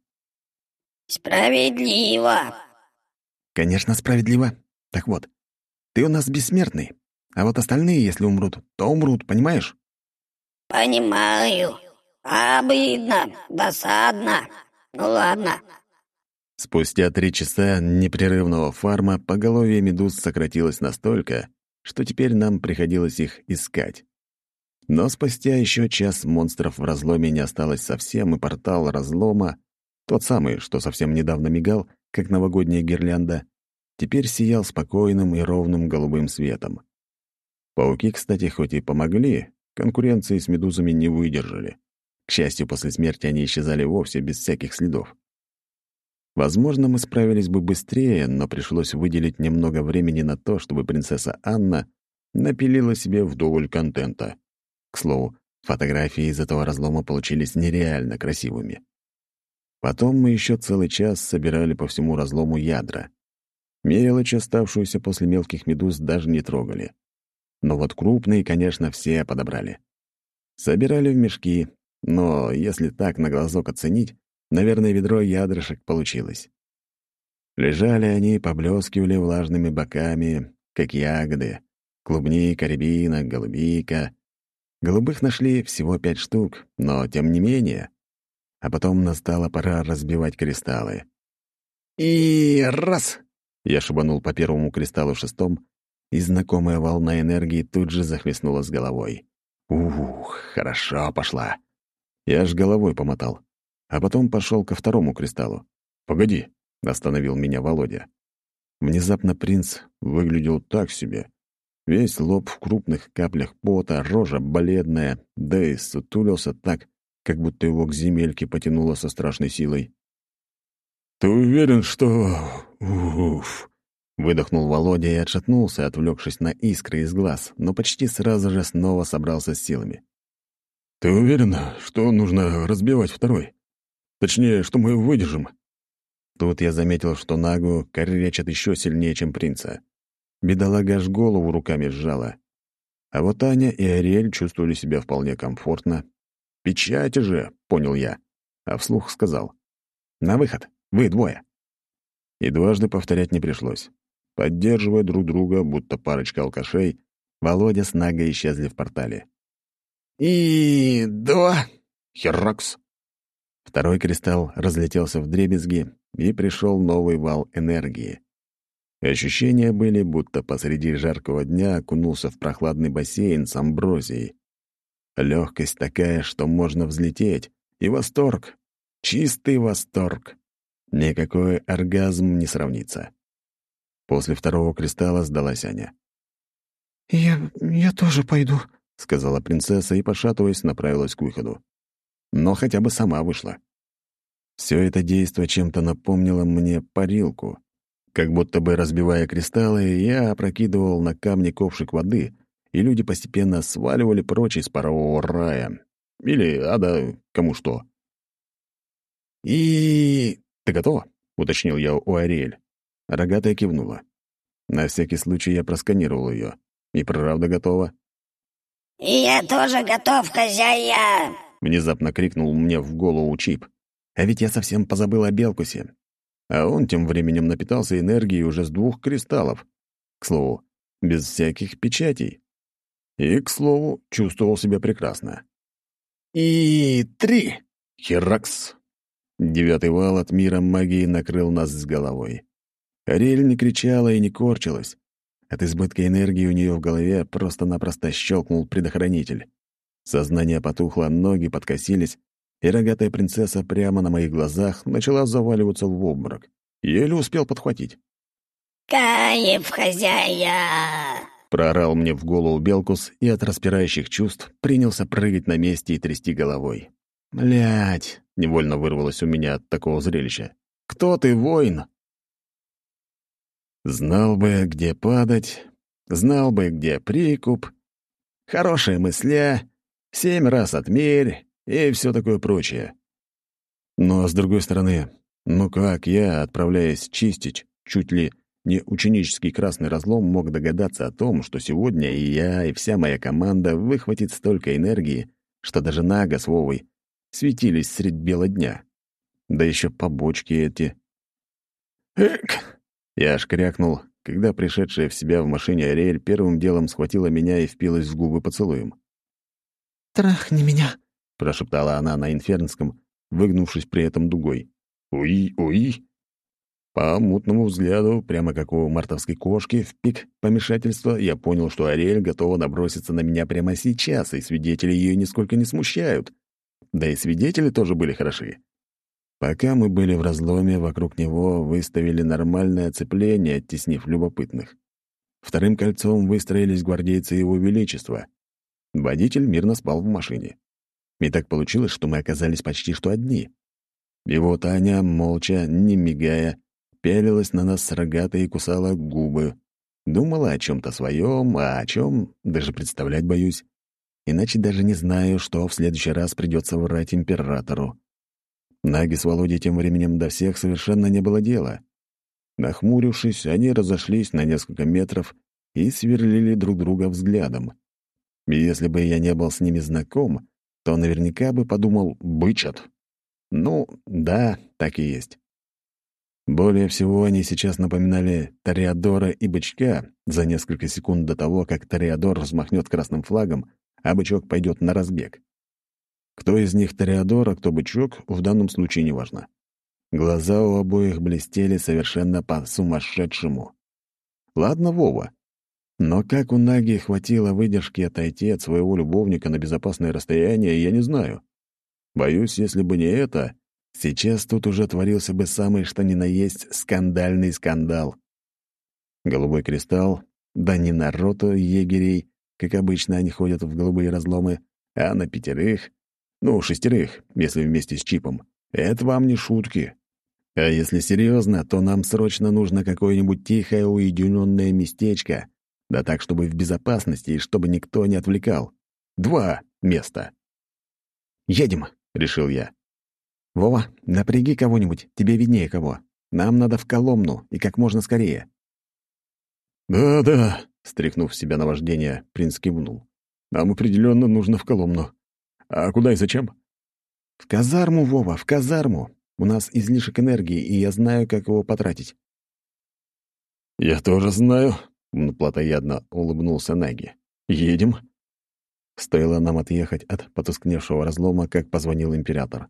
«Справедливо!» «Конечно, справедливо. Так вот, ты у нас бессмертный, а вот остальные, если умрут, то умрут, понимаешь?» «Понимаю. Обидно, досадно. Ну ладно». Спустя 3 часа непрерывного фарма поголовье медуз сократилось настолько, что теперь нам приходилось их искать. Но спустя еще час монстров в разломе не осталось совсем, и портал разлома, тот самый, что совсем недавно мигал, как новогодняя гирлянда, теперь сиял спокойным и ровным голубым светом. Пауки, кстати, хоть и помогли, конкуренции с медузами не выдержали. К счастью, после смерти они исчезали вовсе без всяких следов. Возможно, мы справились бы быстрее, но пришлось выделить немного времени на то, чтобы принцесса Анна напилила себе вдоволь контента. К слову, фотографии из этого разлома получились нереально красивыми. Потом мы еще целый час собирали по всему разлому ядра. Мелочь, оставшуюся после мелких медуз, даже не трогали. Но вот крупные, конечно, все подобрали. Собирали в мешки, но если так на глазок оценить, наверное, ведро ядрышек получилось. Лежали они, поблескивали влажными боками, как ягоды. Клубника, рябина, голубика. Голубых нашли всего 5 штук, но тем не менее. А потом настала пора разбивать кристаллы. И раз! Я шибанул по первому кристаллу шестом, и знакомая волна энергии тут же захлестнула с головой. Ух, хорошо пошла. Я аж головой помотал. А потом пошел ко второму кристаллу. «Погоди», — остановил меня Володя. Внезапно принц выглядел так себе. Весь лоб в крупных каплях пота, рожа бледная, да и сутулился так, как будто его к земельке потянуло со страшной силой. «Ты уверен, что...» «Уф!» — выдохнул Володя и отшатнулся, отвлекшись на искры из глаз, но почти сразу же снова собрался с силами. «Ты уверен, что нужно разбивать второй? Точнее, что мы выдержим?» Тут я заметил, что Нагу корречат еще сильнее, чем принца. Бедолага аж голову руками сжала. А вот Аня и Ариэль чувствовали себя вполне комфортно. «Печати же!» — понял я. А вслух сказал. «На выход! Вы двое!» И дважды повторять не пришлось. Поддерживая друг друга, будто парочка алкашей, Володя с Нагой исчезли в портале. «И... два... херакс!» Второй кристалл разлетелся вдребезги, и пришел новый вал энергии. Ощущения были, будто посреди жаркого дня окунулся в прохладный бассейн с амброзией. Легкость такая, что можно взлететь, и восторг, чистый восторг. Никакой оргазм не сравнится. После второго кристалла сдалась Аня. «Я тоже пойду», — сказала принцесса и, пошатываясь, направилась к выходу. Но хотя бы сама вышла. Все это действо чем-то напомнило мне парилку. Как будто бы, разбивая кристаллы, я опрокидывал на камни ковшик воды, и люди постепенно сваливали прочь из парового рая. Или ада, кому что. «И... ты готова?» — уточнил я у Ариэль. Рогатая кивнула. На всякий случай я просканировал ее. И правда готова. «И я тоже готов, хозяин!» — внезапно крикнул мне в голову Чип. А ведь я совсем позабыл о Белкусе. А он тем временем напитался энергией уже с 2 кристаллов. К слову, без всяких печатей. И, к слову, чувствовал себя прекрасно. И 3! Херакс! 9-й вал от мира магии накрыл нас с головой. Ариэль не кричала и не корчилась. От избытка энергии у нее в голове просто-напросто щелкнул предохранитель. Сознание потухло, ноги подкосились, и рогатая принцесса прямо на моих глазах начала заваливаться в обморок. Еле успел подхватить. «Кайф, хозяин!» — проорал мне в голову Белкус и от распирающих чувств принялся прыгать на месте и трясти головой. «Блядь!» — невольно вырвалось у меня от такого зрелища. «Кто ты, воин?» Знал бы, где падать, знал бы, где прикуп, хорошая мысля, 7 раз отмерь и все такое прочее. Но, с другой стороны, ну как я, отправляясь чистить чуть ли не ученический красный разлом, мог догадаться о том, что сегодня и я, и вся моя команда выхватит столько энергии, что даже Нага с Вовой светились средь бела дня. Да еще побочки эти. «Эк!» Я аж крякнул, когда пришедшая в себя в машине Ариэль первым делом схватила меня и впилась в губы поцелуем. «Трахни меня!» — прошептала она на инфернском, выгнувшись при этом дугой. «Уи, уи!» По мутному взгляду, прямо как у мартовской кошки, в пик помешательства, я понял, что Ариэль готова наброситься на меня прямо сейчас, и свидетели ее нисколько не смущают. Да и свидетели тоже были хороши. Пока мы были в разломе, вокруг него выставили нормальное оцепление, оттеснив любопытных. Вторым кольцом выстроились гвардейцы Его Величества. Водитель мирно спал в машине. И так получилось, что мы оказались почти что одни. И вот Аня, молча, не мигая, пялилась на нас с рогатой и кусала губы. Думала о чем-то своем, а о чем даже представлять боюсь. Иначе даже не знаю, что в следующий раз придется врать императору. Наги с Володей тем временем до всех совершенно не было дела. Нахмурившись, они разошлись на несколько метров и сверлили друг друга взглядом. И если бы я не был с ними знаком, то наверняка бы подумал «бычат». Ну, да, так и есть. Более всего они сейчас напоминали Тореадора и Бычка за несколько секунд до того, как Тореадор взмахнет красным флагом, а Бычок пойдет на разбег. Кто из них Тореадор, а кто Бычок, в данном случае неважно. Глаза у обоих блестели совершенно по-сумасшедшему. Ладно, Вова. Но как у Наги хватило выдержки отойти от своего любовника на безопасное расстояние, я не знаю. Боюсь, если бы не это, сейчас тут уже творился бы самый что ни на есть скандальный скандал. Голубой кристалл, да не на роту егерей, как обычно они ходят в голубые разломы, а на 5, 6, если вместе с чипом. Это вам не шутки. А если серьезно, то нам срочно нужно какое-нибудь тихое, уединенное местечко, да так, чтобы в безопасности и чтобы никто не отвлекал. 2 места. «Едем», — решил я. «Вова, напряги кого-нибудь, тебе виднее кого. Нам надо в Коломну, и как можно скорее». «Да-да», — стряхнув с себя наваждение, принц кивнул. «Нам определенно нужно в Коломну. А куда и зачем?» «В казарму, Вова, в казарму. У нас излишек энергии, и я знаю, как его потратить». «Я тоже знаю», — плотоядно улыбнулся Наги. «Едем». Стоило нам отъехать от потускневшего разлома, как позвонил император.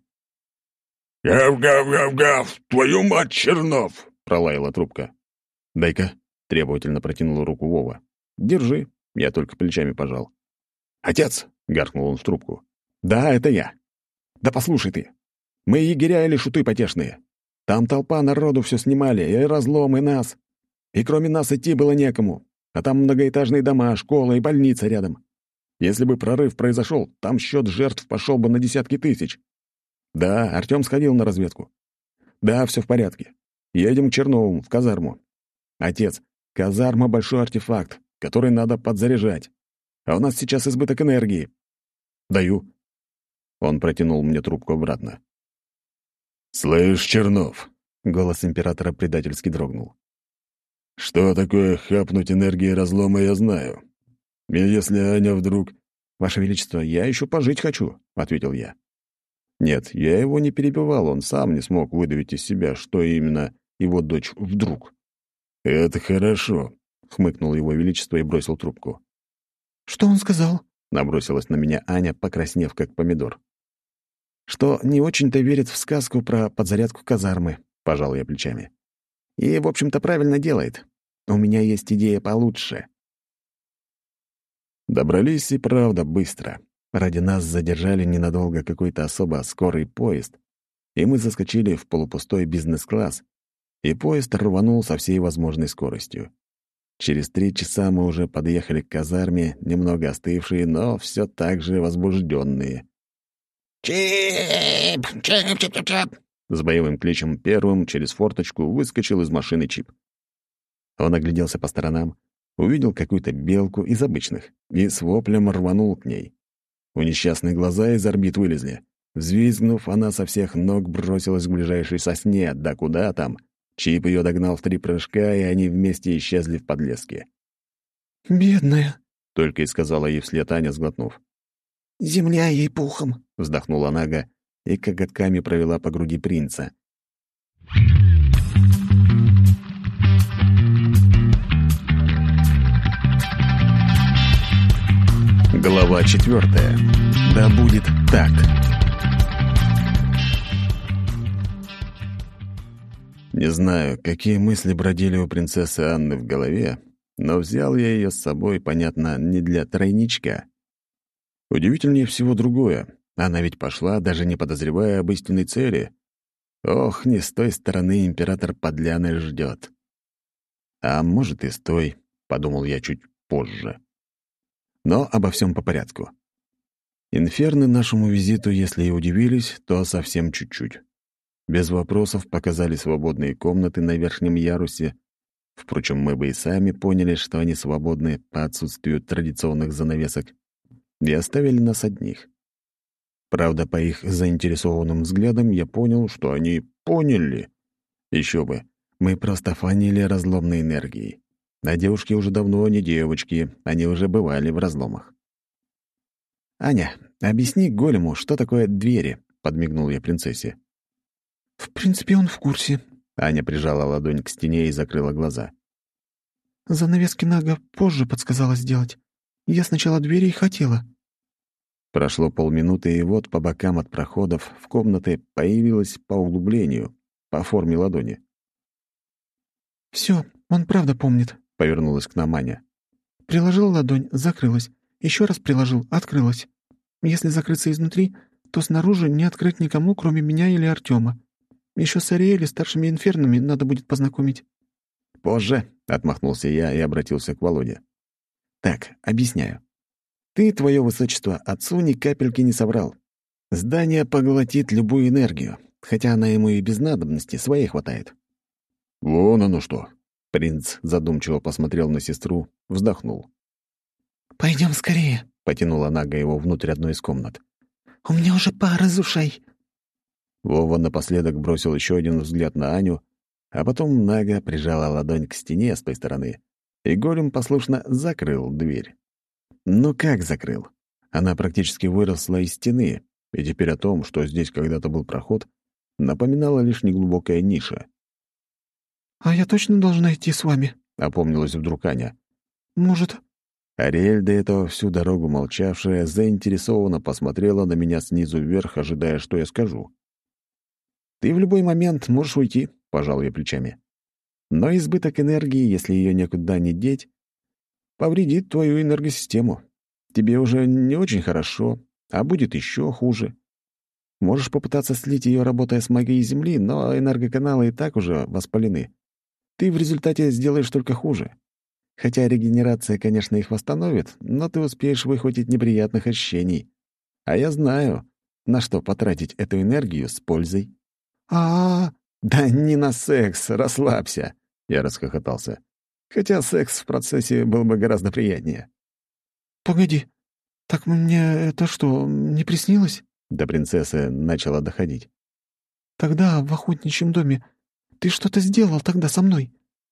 «Гав-гав-гав-гав! Твою мать, Чернов!» — пролаяла трубка. «Дай-ка», — требовательно протянул руку Вова. «Держи», — я только плечами пожал. «Отец!» — гаркнул он в трубку. «Да, это я. Да послушай ты. Мы егеря или шуты потешные. Там толпа народу все снимали, и разлом, и нас. И кроме нас идти было некому. А там многоэтажные дома, школа и больница рядом. Если бы прорыв произошел, там счет жертв пошел бы на десятки тысяч. Да, Артем сходил на разведку. Да, все в порядке. Едем к Черновому, в казарму. Отец, казарма — большой артефакт, который надо подзаряжать. А у нас сейчас избыток энергии. Даю». Он протянул мне трубку обратно. «Слышь, Чернов», — голос императора предательски дрогнул. «Что такое хапнуть энергии разлома, я знаю. И если Аня вдруг...» «Ваше Величество, я еще пожить хочу», — ответил я. Нет, я его не перебивал, он сам не смог выдавить из себя, что именно его дочь вдруг. «Это хорошо», — хмыкнул его величество и бросил трубку. «Что он сказал?» — набросилась на меня Аня, покраснев как помидор. «Что не очень-то верит в сказку про подзарядку казармы», — пожал я плечами. «И, в общем-то, правильно делает. У меня есть идея получше». Добрались и правда быстро. Ради нас задержали ненадолго какой-то особо скорый поезд, и мы заскочили в полупустой бизнес-класс, и поезд рванул со всей возможной скоростью. Через 3 часа мы уже подъехали к казарме, немного остывшие, но все так же возбужденные. «Чип! Чип! С боевым кличем первым через форточку выскочил из машины Чип. Он огляделся по сторонам, увидел какую-то белку из обычных и с воплем рванул к ней. У несчастной глаза из орбит вылезли. Взвизгнув, она со всех ног бросилась к ближайшей сосне, да куда там. Чип ее догнал в 3 прыжка, и они вместе исчезли в подлеске. «Бедная», — только и сказала ей вслед Аня, сглотнув. «Земля ей пухом», — вздохнула Нага и коготками провела по груди принца. Глава 4. Да будет так. Не знаю, какие мысли бродили у принцессы Анны в голове, но взял я ее с собой, понятно, не для тройничка. Удивительнее всего другое. Она ведь пошла, даже не подозревая об истинной цели. Ох, не с той стороны император Подляны ждет. А может, и с той, подумал я чуть позже. Но обо всем по порядку. Инферны нашему визиту, если и удивились, то совсем чуть-чуть. Без вопросов показали свободные комнаты на верхнем ярусе. Впрочем, мы бы и сами поняли, что они свободны по отсутствию традиционных занавесок, и оставили нас одних. Правда, по их заинтересованным взглядам я понял, что они поняли. Еще бы, мы просто фанили разломной энергией. А девушки уже давно не девочки, они уже бывали в разломах. «Аня, объясни голему, что такое двери», — подмигнул я принцессе. «В принципе, он в курсе». Аня прижала ладонь к стене и закрыла глаза. «Занавески Нага позже подсказала сделать. Я сначала двери и хотела». Прошло полминуты, и вот по бокам от проходов в комнаты появилось по углублению, по форме ладони. «Всё, он правда помнит», — повернулась к нам Аня. «Приложил ладонь, закрылась. Еще раз приложил, открылась. Если закрыться изнутри, то снаружи не открыть никому, кроме меня или Артема. Еще с Ариэль и старшими инфернами надо будет познакомить». «Позже», — отмахнулся я и обратился к Володе. «Так, объясняю. Ты, твое высочество, отцу ни капельки не соврал. Здание поглотит любую энергию, хотя она ему и без надобности, своей хватает». «Вон оно что!» — принц задумчиво посмотрел на сестру, вздохнул. «Пойдем скорее», — потянула Нага его внутрь одной из комнат. «У меня уже пар из ушей». Вова напоследок бросил еще один взгляд на Аню, а потом Нага прижала ладонь к стене с той стороны, и голем послушно закрыл дверь. Ну как закрыл? Она практически выросла из стены, и теперь о том, что здесь когда-то был проход, напоминала лишь неглубокая ниша. «А я точно должна идти с вами?» — опомнилась вдруг Аня. «Может...» Ариэль, до этого всю дорогу молчавшая, заинтересованно посмотрела на меня снизу вверх, ожидая, что я скажу. «Ты в любой момент можешь уйти», — пожал я плечами. «Но избыток энергии, если ее никуда не деть, повредит твою энергосистему. Тебе уже не очень хорошо, а будет еще хуже. Можешь попытаться слить ее, работая с магией Земли, но энергоканалы и так уже воспалены. Ты в результате сделаешь только хуже. Хотя регенерация, конечно, их восстановит, но ты успеешь выхватить неприятных ощущений. А я знаю, на что потратить эту энергию с пользой». А, «Да не на секс, расслабься», — я расхохотался. «Хотя секс в процессе был бы гораздо приятнее». «Погоди, так мне это что, не приснилось?» До принцессы начала доходить. «Тогда в охотничьем доме ты что-то сделал тогда со мной?»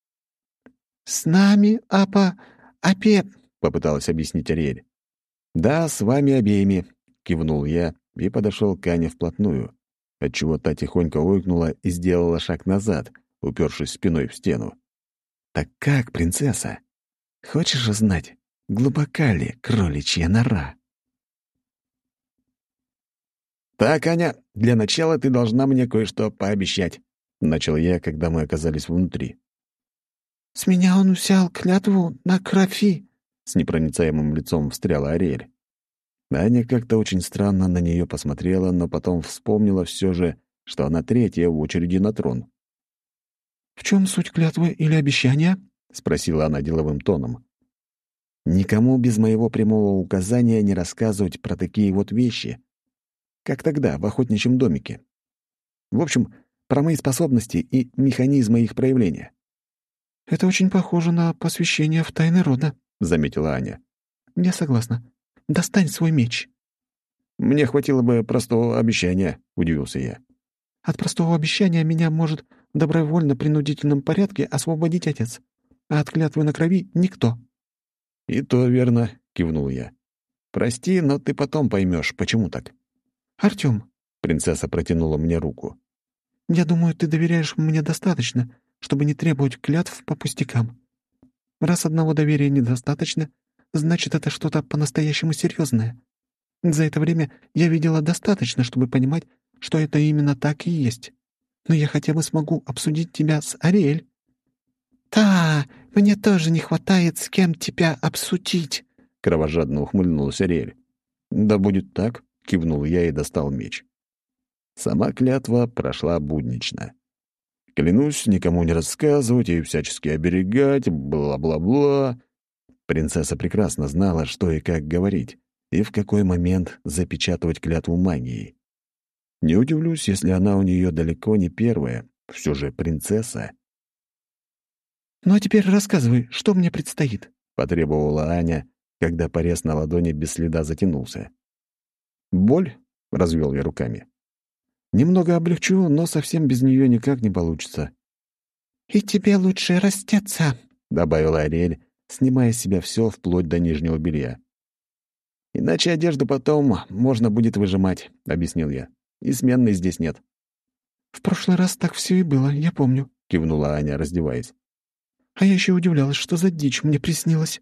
«С нами, опе...» — попыталась объяснить Ариэль. «Да, с вами обеими», — кивнул я и подошел к Ане вплотную, отчего та тихонько ойкнула и сделала шаг назад, упершись спиной в стену. «Так как, принцесса? Хочешь узнать, глубока ли кроличья нора?» «Так, Аня, для начала ты должна мне кое-что пообещать», — начал я, когда мы оказались внутри. «С меня он взял клятву на крови», — с непроницаемым лицом встряла Ариэль. Аня как-то очень странно на нее посмотрела, но потом вспомнила все же, что она третья в очереди на трон. «В чем суть клятвы или обещания?» — спросила она деловым тоном. «Никому без моего прямого указания не рассказывать про такие вот вещи, как тогда, в охотничьем домике. В общем, про мои способности и механизмы их проявления». «Это очень похоже на посвящение в тайны рода», — заметила Аня. «Я согласна. Достань свой меч». «Мне хватило бы простого обещания», — удивился я. «От простого обещания меня может в добровольно-принудительном порядке освободить отец, а от клятвы на крови — никто». «И то верно», — кивнул я. «Прости, но ты потом поймешь, почему так». «Артём», — принцесса протянула мне руку. «я думаю, ты доверяешь мне достаточно, чтобы не требовать клятв по пустякам. Раз одного доверия недостаточно, значит, это что-то по-настоящему серьезное. За это время я видела достаточно, чтобы понимать, что это именно так и есть. Но я хотя бы смогу обсудить тебя с Ариэль». «Да, мне тоже не хватает, с кем тебя обсудить», — Кровожадно ухмыльнулась Ариэль. «Да будет так», — кивнул я и достал меч. Сама клятва прошла буднично. Клянусь никому не рассказывать и всячески оберегать, бла-бла-бла. Принцесса прекрасно знала, что и как говорить, и в какой момент запечатывать клятву магией. Не удивлюсь, если она у нее далеко не первая, все же принцесса. «Ну а теперь рассказывай, что мне предстоит?» — потребовала Аня, когда порез на ладони без следа затянулся. «Боль?» — развел я руками. «Немного облегчу, но совсем без нее никак не получится». «И тебе лучше растеться», — добавила Ариэль, снимая с себя все вплоть до нижнего белья. «Иначе одежду потом можно будет выжимать», — объяснил я. «И сменной здесь нет». «В прошлый раз так все и было, я помню», — кивнула Аня, раздеваясь. «А я еще удивлялась, что за дичь мне приснилась».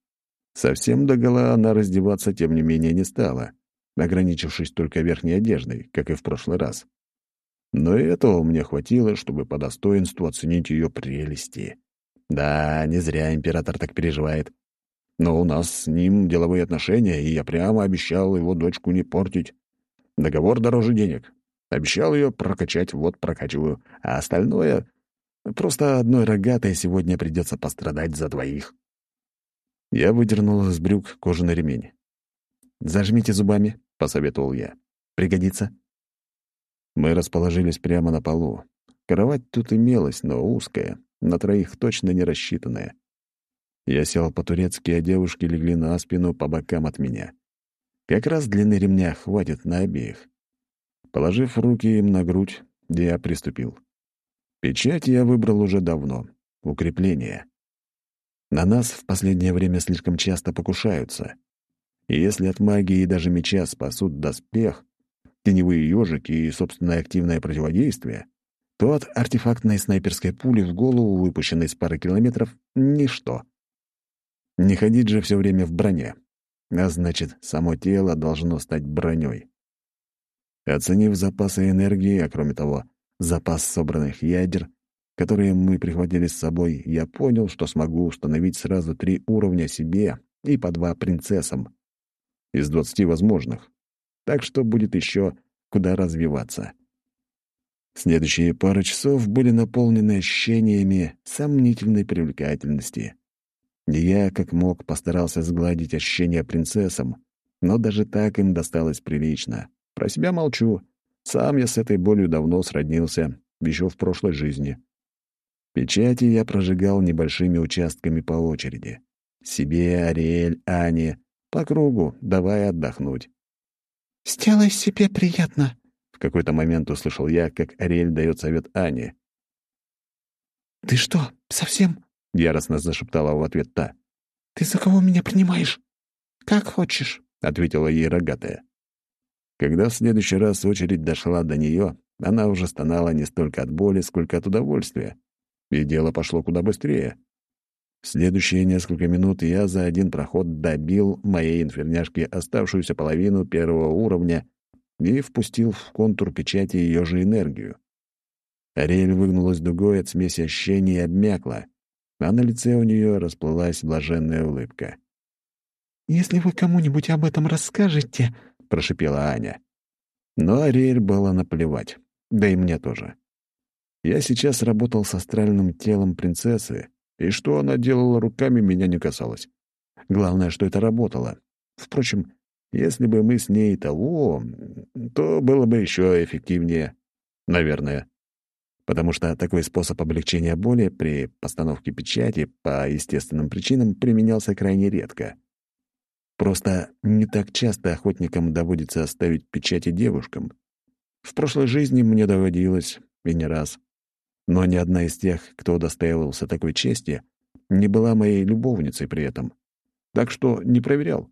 Совсем догола она раздеваться, тем не менее, не стала, ограничившись только верхней одеждой, как и в прошлый раз. Но и этого мне хватило, чтобы по достоинству оценить ее прелести. Да, не зря император так переживает. Но у нас с ним деловые отношения, и я прямо обещал его дочку не портить. Договор дороже денег. Обещал ее прокачать, вот прокачиваю. А остальное... Просто одной рогатой сегодня придется пострадать за двоих. Я выдернул из брюк кожаный ремень. «Зажмите зубами», — посоветовал я. «Пригодится». Мы расположились прямо на полу. Кровать тут имелась, но узкая, на троих точно не рассчитанная. Я сел по-турецки, а девушки легли на спину по бокам от меня. Как раз длины ремня хватит на обеих. Положив руки им на грудь, я приступил. Печать я выбрал уже давно. Укрепление. На нас в последнее время слишком часто покушаются. И если от магии и даже меча спасут доспех, теневые ежики и собственное активное противодействие, то от артефактной снайперской пули в голову, выпущенной с пары километров, — ничто. Не ходить же все время в броне. А значит, само тело должно стать броней. Оценив запасы энергии, а кроме того, запас собранных ядер, которые мы прихватили с собой, я понял, что смогу установить сразу 3 уровня себе и по 2 принцессам из 20 возможных. Так что будет еще куда развиваться. Следующие пару часов были наполнены ощущениями сомнительной привлекательности. И я, как мог, постарался сгладить ощущения принцессам, но даже так им досталось прилично. Про себя молчу. Сам я с этой болью давно сроднился, еще в прошлой жизни. Печати я прожигал небольшими участками по очереди. Себе, Ариэль, Ане, по кругу, давая отдохнуть. «Сделай себе приятно», — в какой-то момент услышал я, как Ариэль дает совет Ане. «Ты что, совсем?» — яростно зашептала в ответ та. «Ты за кого меня принимаешь?» «Как хочешь», — ответила ей рогатая. Когда в следующий раз очередь дошла до нее, она уже стонала не столько от боли, сколько от удовольствия. И дело пошло куда быстрее. В следующие несколько минут я за один проход добил моей инферняшке оставшуюся половину 1-го уровня и впустил в контур печати ее же энергию. Ариэль выгнулась дугой от смеси ощущений и обмякла, а на лице у нее расплылась блаженная улыбка. «Если вы кому-нибудь об этом расскажете», — прошипела Аня. Но Ариэль было наплевать, да и мне тоже. Я сейчас работал с астральным телом принцессы, и что она делала руками, меня не касалось. Главное, что это работало. Впрочем, если бы мы с ней того, то было бы еще эффективнее. Наверное. потому что такой способ облегчения боли при постановке печати по естественным причинам применялся крайне редко. Просто не так часто охотникам доводится ставить печати девушкам. В прошлой жизни мне доводилось, и не раз. Но ни одна из тех, кто удостаивался такой чести, не была моей любовницей при этом. Так что не проверял.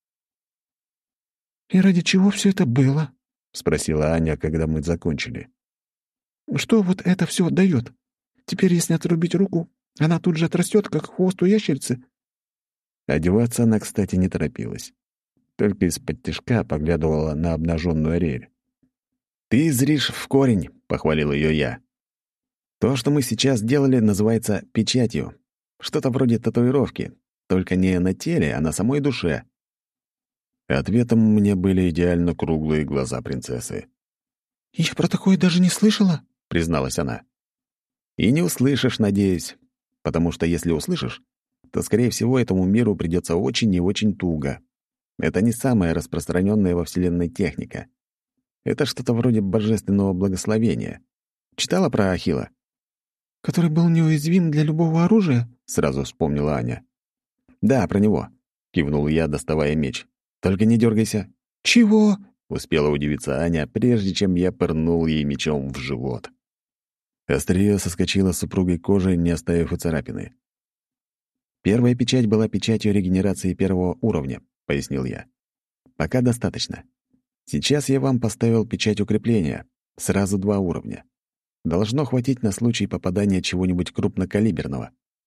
«И ради чего все это было?» — спросила Аня, когда мы закончили. «Что вот это все дает? Теперь, если отрубить руку, она тут же отрастет, как хвост у ящерицы?» Одеваться она, кстати, не торопилась. Только из-под тишка поглядывала на обнаженную Ариэль. «Ты зришь в корень», — похвалил ее я. «То, что мы сейчас делали, называется печатью. Что-то вроде татуировки, только не на теле, а на самой душе». Ответом мне были идеально круглые глаза принцессы. «Я про такое даже не слышала», — призналась она. «И не услышишь, надеюсь, потому что если услышишь, то, скорее всего, этому миру придется очень и очень туго. Это не самая распространенная во Вселенной техника. Это что-то вроде божественного благословения. Читала про Ахилла?» «Который был неуязвим для любого оружия?» — сразу вспомнила Аня. «Да, про него», — кивнул я, доставая меч. «Только не дергайся». «Чего?» — успела удивиться Аня, прежде чем я пырнул ей мечом в живот. Острие соскочило с упругой кожи, не оставив и царапины. «Первая печать была печатью регенерации первого уровня», — пояснил я. «Пока достаточно. Сейчас я вам поставил печать укрепления. Сразу 2 уровня. Должно хватить на случай попадания чего-нибудь крупнокалиберного».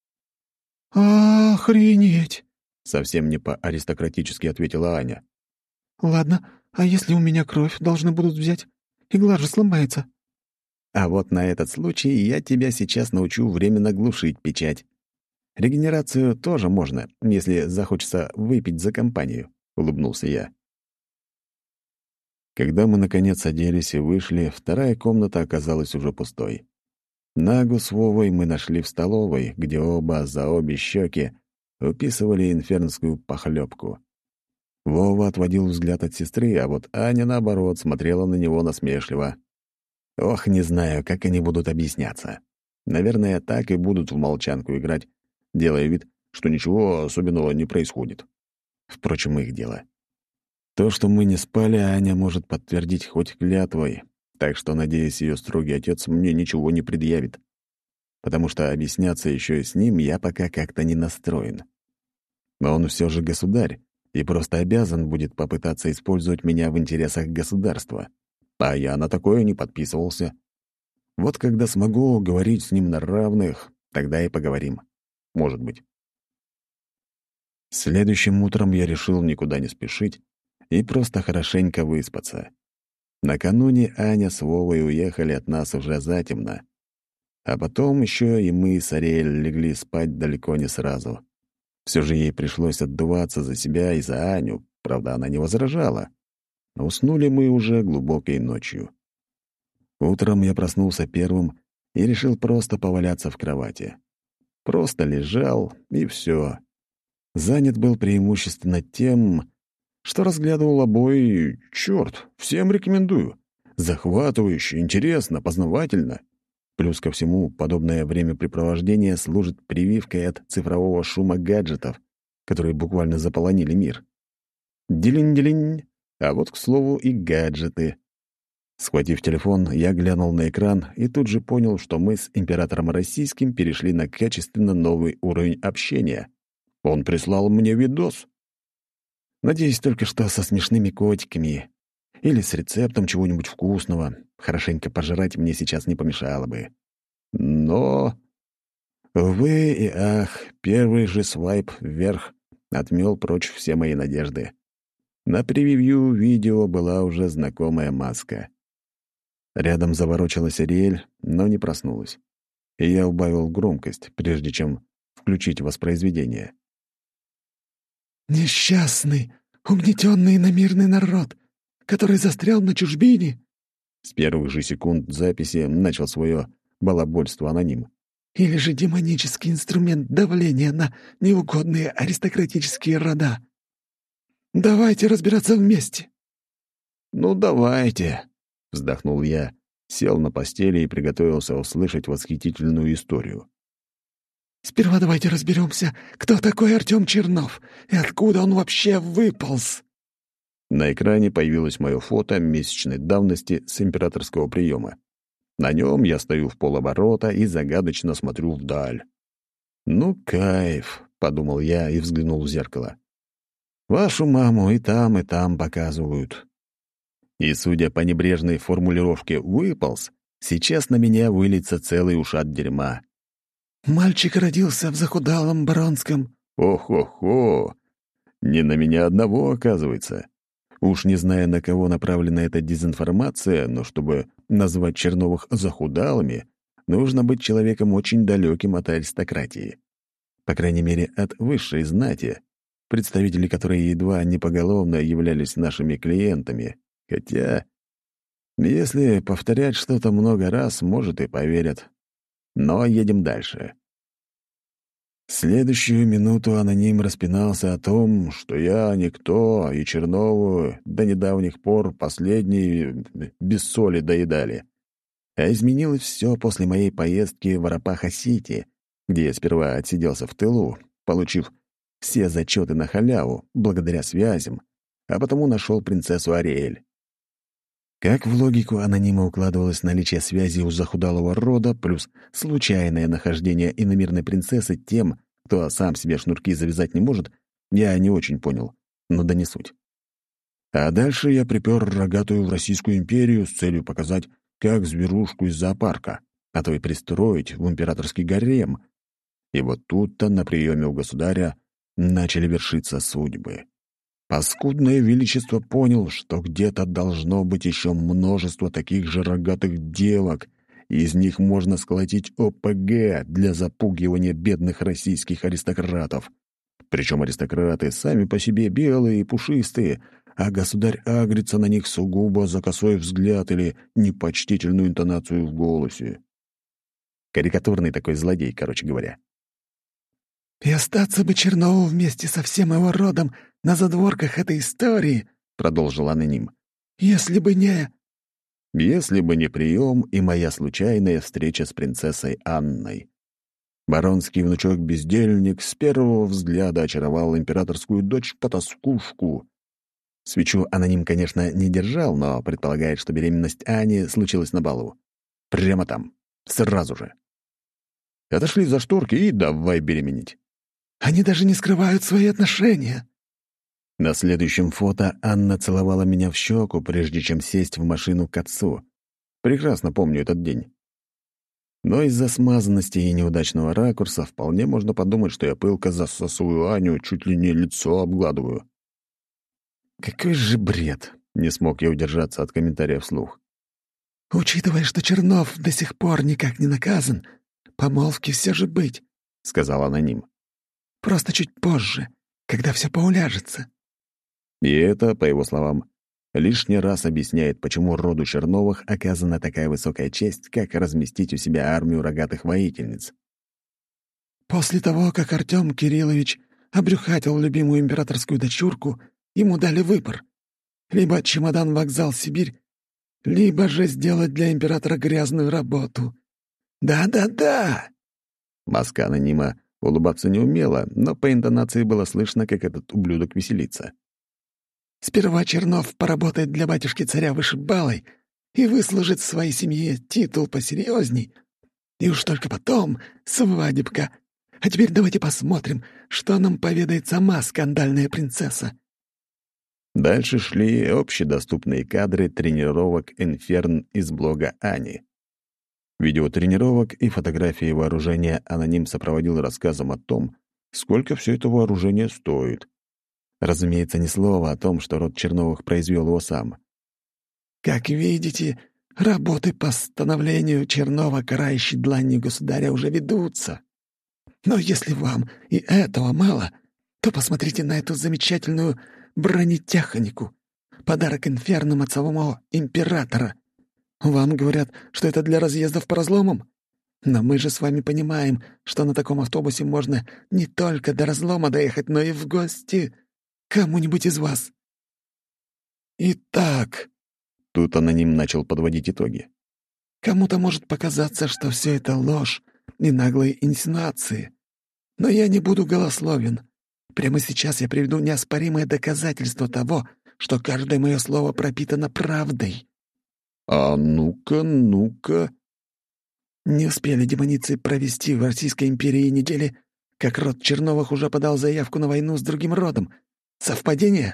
«Охренеть!» — совсем не по-аристократически ответила Аня. «Ладно, а если у меня кровь должны будут взять? Игла же сломается». «А вот на этот случай я тебя сейчас научу временно глушить печать. Регенерацию тоже можно, если захочется выпить за компанию», — улыбнулся я. Когда мы, наконец, оделись и вышли, вторая комната оказалась уже пустой. Нагу с Вовой мы нашли в столовой, где оба за обе щеки уписывали инфернскую похлебку. Вова отводил взгляд от сестры, а вот Аня, наоборот, смотрела на него насмешливо. Ох, не знаю, как они будут объясняться. Наверное, так и будут в молчанку играть, делая вид, что ничего особенного не происходит. Впрочем, их дело. То, что мы не спали, Аня может подтвердить хоть клятвой, так что, надеюсь, ее строгий отец мне ничего не предъявит, потому что объясняться еще и с ним я пока как-то не настроен. Но он все же государь и просто обязан будет попытаться использовать меня в интересах государства, а я на такое не подписывался. Вот когда смогу говорить с ним на равных, тогда и поговорим. Может быть. Следующим утром я решил никуда не спешить и просто хорошенько выспаться. Накануне Аня с Вовой уехали от нас уже затемно. А потом еще и мы с Ариэль легли спать далеко не сразу. Все же ей пришлось отдуваться за себя и за Аню, правда, она не возражала. Но уснули мы уже глубокой ночью. Утром я проснулся первым и решил просто поваляться в кровати. Просто лежал, и все. Занят был преимущественно тем, что разглядывал обои. Черт, всем рекомендую. Захватывающе, интересно, познавательно. Плюс ко всему, подобное времяпрепровождение служит прививкой от цифрового шума гаджетов, которые буквально заполонили мир. Делинь-делинь. А вот, к слову, и гаджеты. Схватив телефон, я глянул на экран и тут же понял, что мы с императором российским перешли на качественно новый уровень общения. Он прислал мне видос. Надеюсь только, что со смешными котиками или с рецептом чего-нибудь вкусного. Хорошенько пожрать мне сейчас не помешало бы. Но, увы и ах, первый же свайп вверх отмёл прочь все мои надежды. На превью видео была уже знакомая маска. Рядом заворочилась Ариэль, но не проснулась. И я убавил громкость, прежде чем включить воспроизведение. «Несчастный, угнетенный иномирный народ, который застрял на чужбине!» С первых же секунд записи начал свое балабольство аноним. «Или же демонический инструмент давления на неугодные аристократические рода. Давайте разбираться вместе!» «Ну, давайте!» — вздохнул я сел на постели и приготовился услышать восхитительную историю. «Сперва давайте разберемся, кто такой Артём Чернов и откуда он вообще выполз». На экране появилось мое фото месячной давности с императорского приема. На нем я стою в полоборота и загадочно смотрю вдаль. «Ну, кайф», — подумал я и взглянул в зеркало. «Вашу маму и там показывают». И, судя по небрежной формулировке «выполз», сейчас на меня выльется целый ушат дерьма. «Мальчик родился в захудалом Баронском». Ох-хо-хо! Не на меня одного, оказывается. Уж не знаю, на кого направлена эта дезинформация, но чтобы назвать Черновых захудалыми, нужно быть человеком очень далеким от аристократии. По крайней мере, от высшей знати, представители которой едва не поголовно являлись нашими клиентами. Хотя, если повторять что-то много раз, может, и поверят. Но едем дальше. Следующую минуту аноним распинался о том, что я никто, и Чернову до недавних пор последний без соли доедали. А изменилось все после моей поездки в Арапаха-Сити, где я сперва отсиделся в тылу, получив все зачеты на халяву, благодаря связям, а потому нашел принцессу Ариэль. Как в логику анонима укладывалось наличие связи у захудалого рода плюс случайное нахождение иномирной принцессы тем, кто сам себе шнурки завязать не может, я не очень понял, но да не суть. А дальше я припер рогатую в Российскую империю с целью показать, как зверушку из зоопарка, а то и пристроить в императорский гарем. И вот тут-то на приеме у государя начали вершиться судьбы. Паскудное величество понял, что где-то должно быть еще множество таких же рогатых девок, и из них можно сколотить ОПГ для запугивания бедных российских аристократов. Причем аристократы сами по себе белые и пушистые, а государь агрится на них сугубо за косой взгляд или непочтительную интонацию в голосе. Карикатурный такой злодей, короче говоря. «И остаться бы Чернову вместе со всем его родом на задворках этой истории», — продолжил аноним. «Если бы не...» Если бы не прием и моя случайная встреча с принцессой Анной. Баронский внучок-бездельник с первого взгляда очаровал императорскую дочь-потаскушку. Свечу аноним, конечно, не держал, но предполагает, что беременность Ани случилась на балу. Прямо там, сразу же. Отошли за шторки и давай беременеть. «Они даже не скрывают свои отношения». На следующем фото Анна целовала меня в щеку, прежде чем сесть в машину к отцу. Прекрасно помню этот день. Но из-за смазанности и неудачного ракурса вполне можно подумать, что я пылко засосую Аню, чуть ли не лицо обгладываю. Какой же бред! Не смог я удержаться от комментария вслух. «Учитывая, что Чернов до сих пор никак не наказан, помолвки все же быть», — сказал аноним. «Просто чуть позже, когда все поуляжется». И это, по его словам, лишний раз объясняет, почему роду Черновых оказана такая высокая честь, как разместить у себя армию рогатых воительниц. «После того, как Артём Кириллович обрюхатил любимую императорскую дочурку, ему дали выбор. Либо чемодан-вокзал Сибирь, либо же сделать для императора грязную работу. Да-да-да!» Маска анонима улыбаться не умела, но по интонации было слышно, как этот ублюдок веселится. «Сперва Чернов поработает для батюшки-царя вышибалой и выслужит своей семье титул посерьезней. И уж только потом свадебка. А теперь давайте посмотрим, что нам поведает сама скандальная принцесса». Дальше шли общедоступные кадры тренировок «Инферн» из блога Ани. Видео тренировок и фотографии вооружения аноним сопроводил рассказом о том, сколько все это вооружение стоит. Разумеется, ни слова о том, что род Черновых произвел его сам. «Как видите, работы по становлению Чернова, карающей дланью государя, уже ведутся. Но если вам и этого мало, то посмотрите на эту замечательную бронетехнику, подарок инфернам от самого императора. Вам говорят, что это для разъездов по разломам? Но мы же с вами понимаем, что на таком автобусе можно не только до разлома доехать, но и в гости кому-нибудь из вас. Итак...» Тут аноним начал подводить итоги. Кому-то может показаться, что все это ложь и наглые инсинуации. Но я не буду голословен. Прямо сейчас я приведу неоспоримое доказательство того, что каждое мое слово пропитано правдой. А ну-ка, ну-ка. Не успели демоницы провести в Российской империи недели, как род Черновых уже подал заявку на войну с другим родом. Совпадение?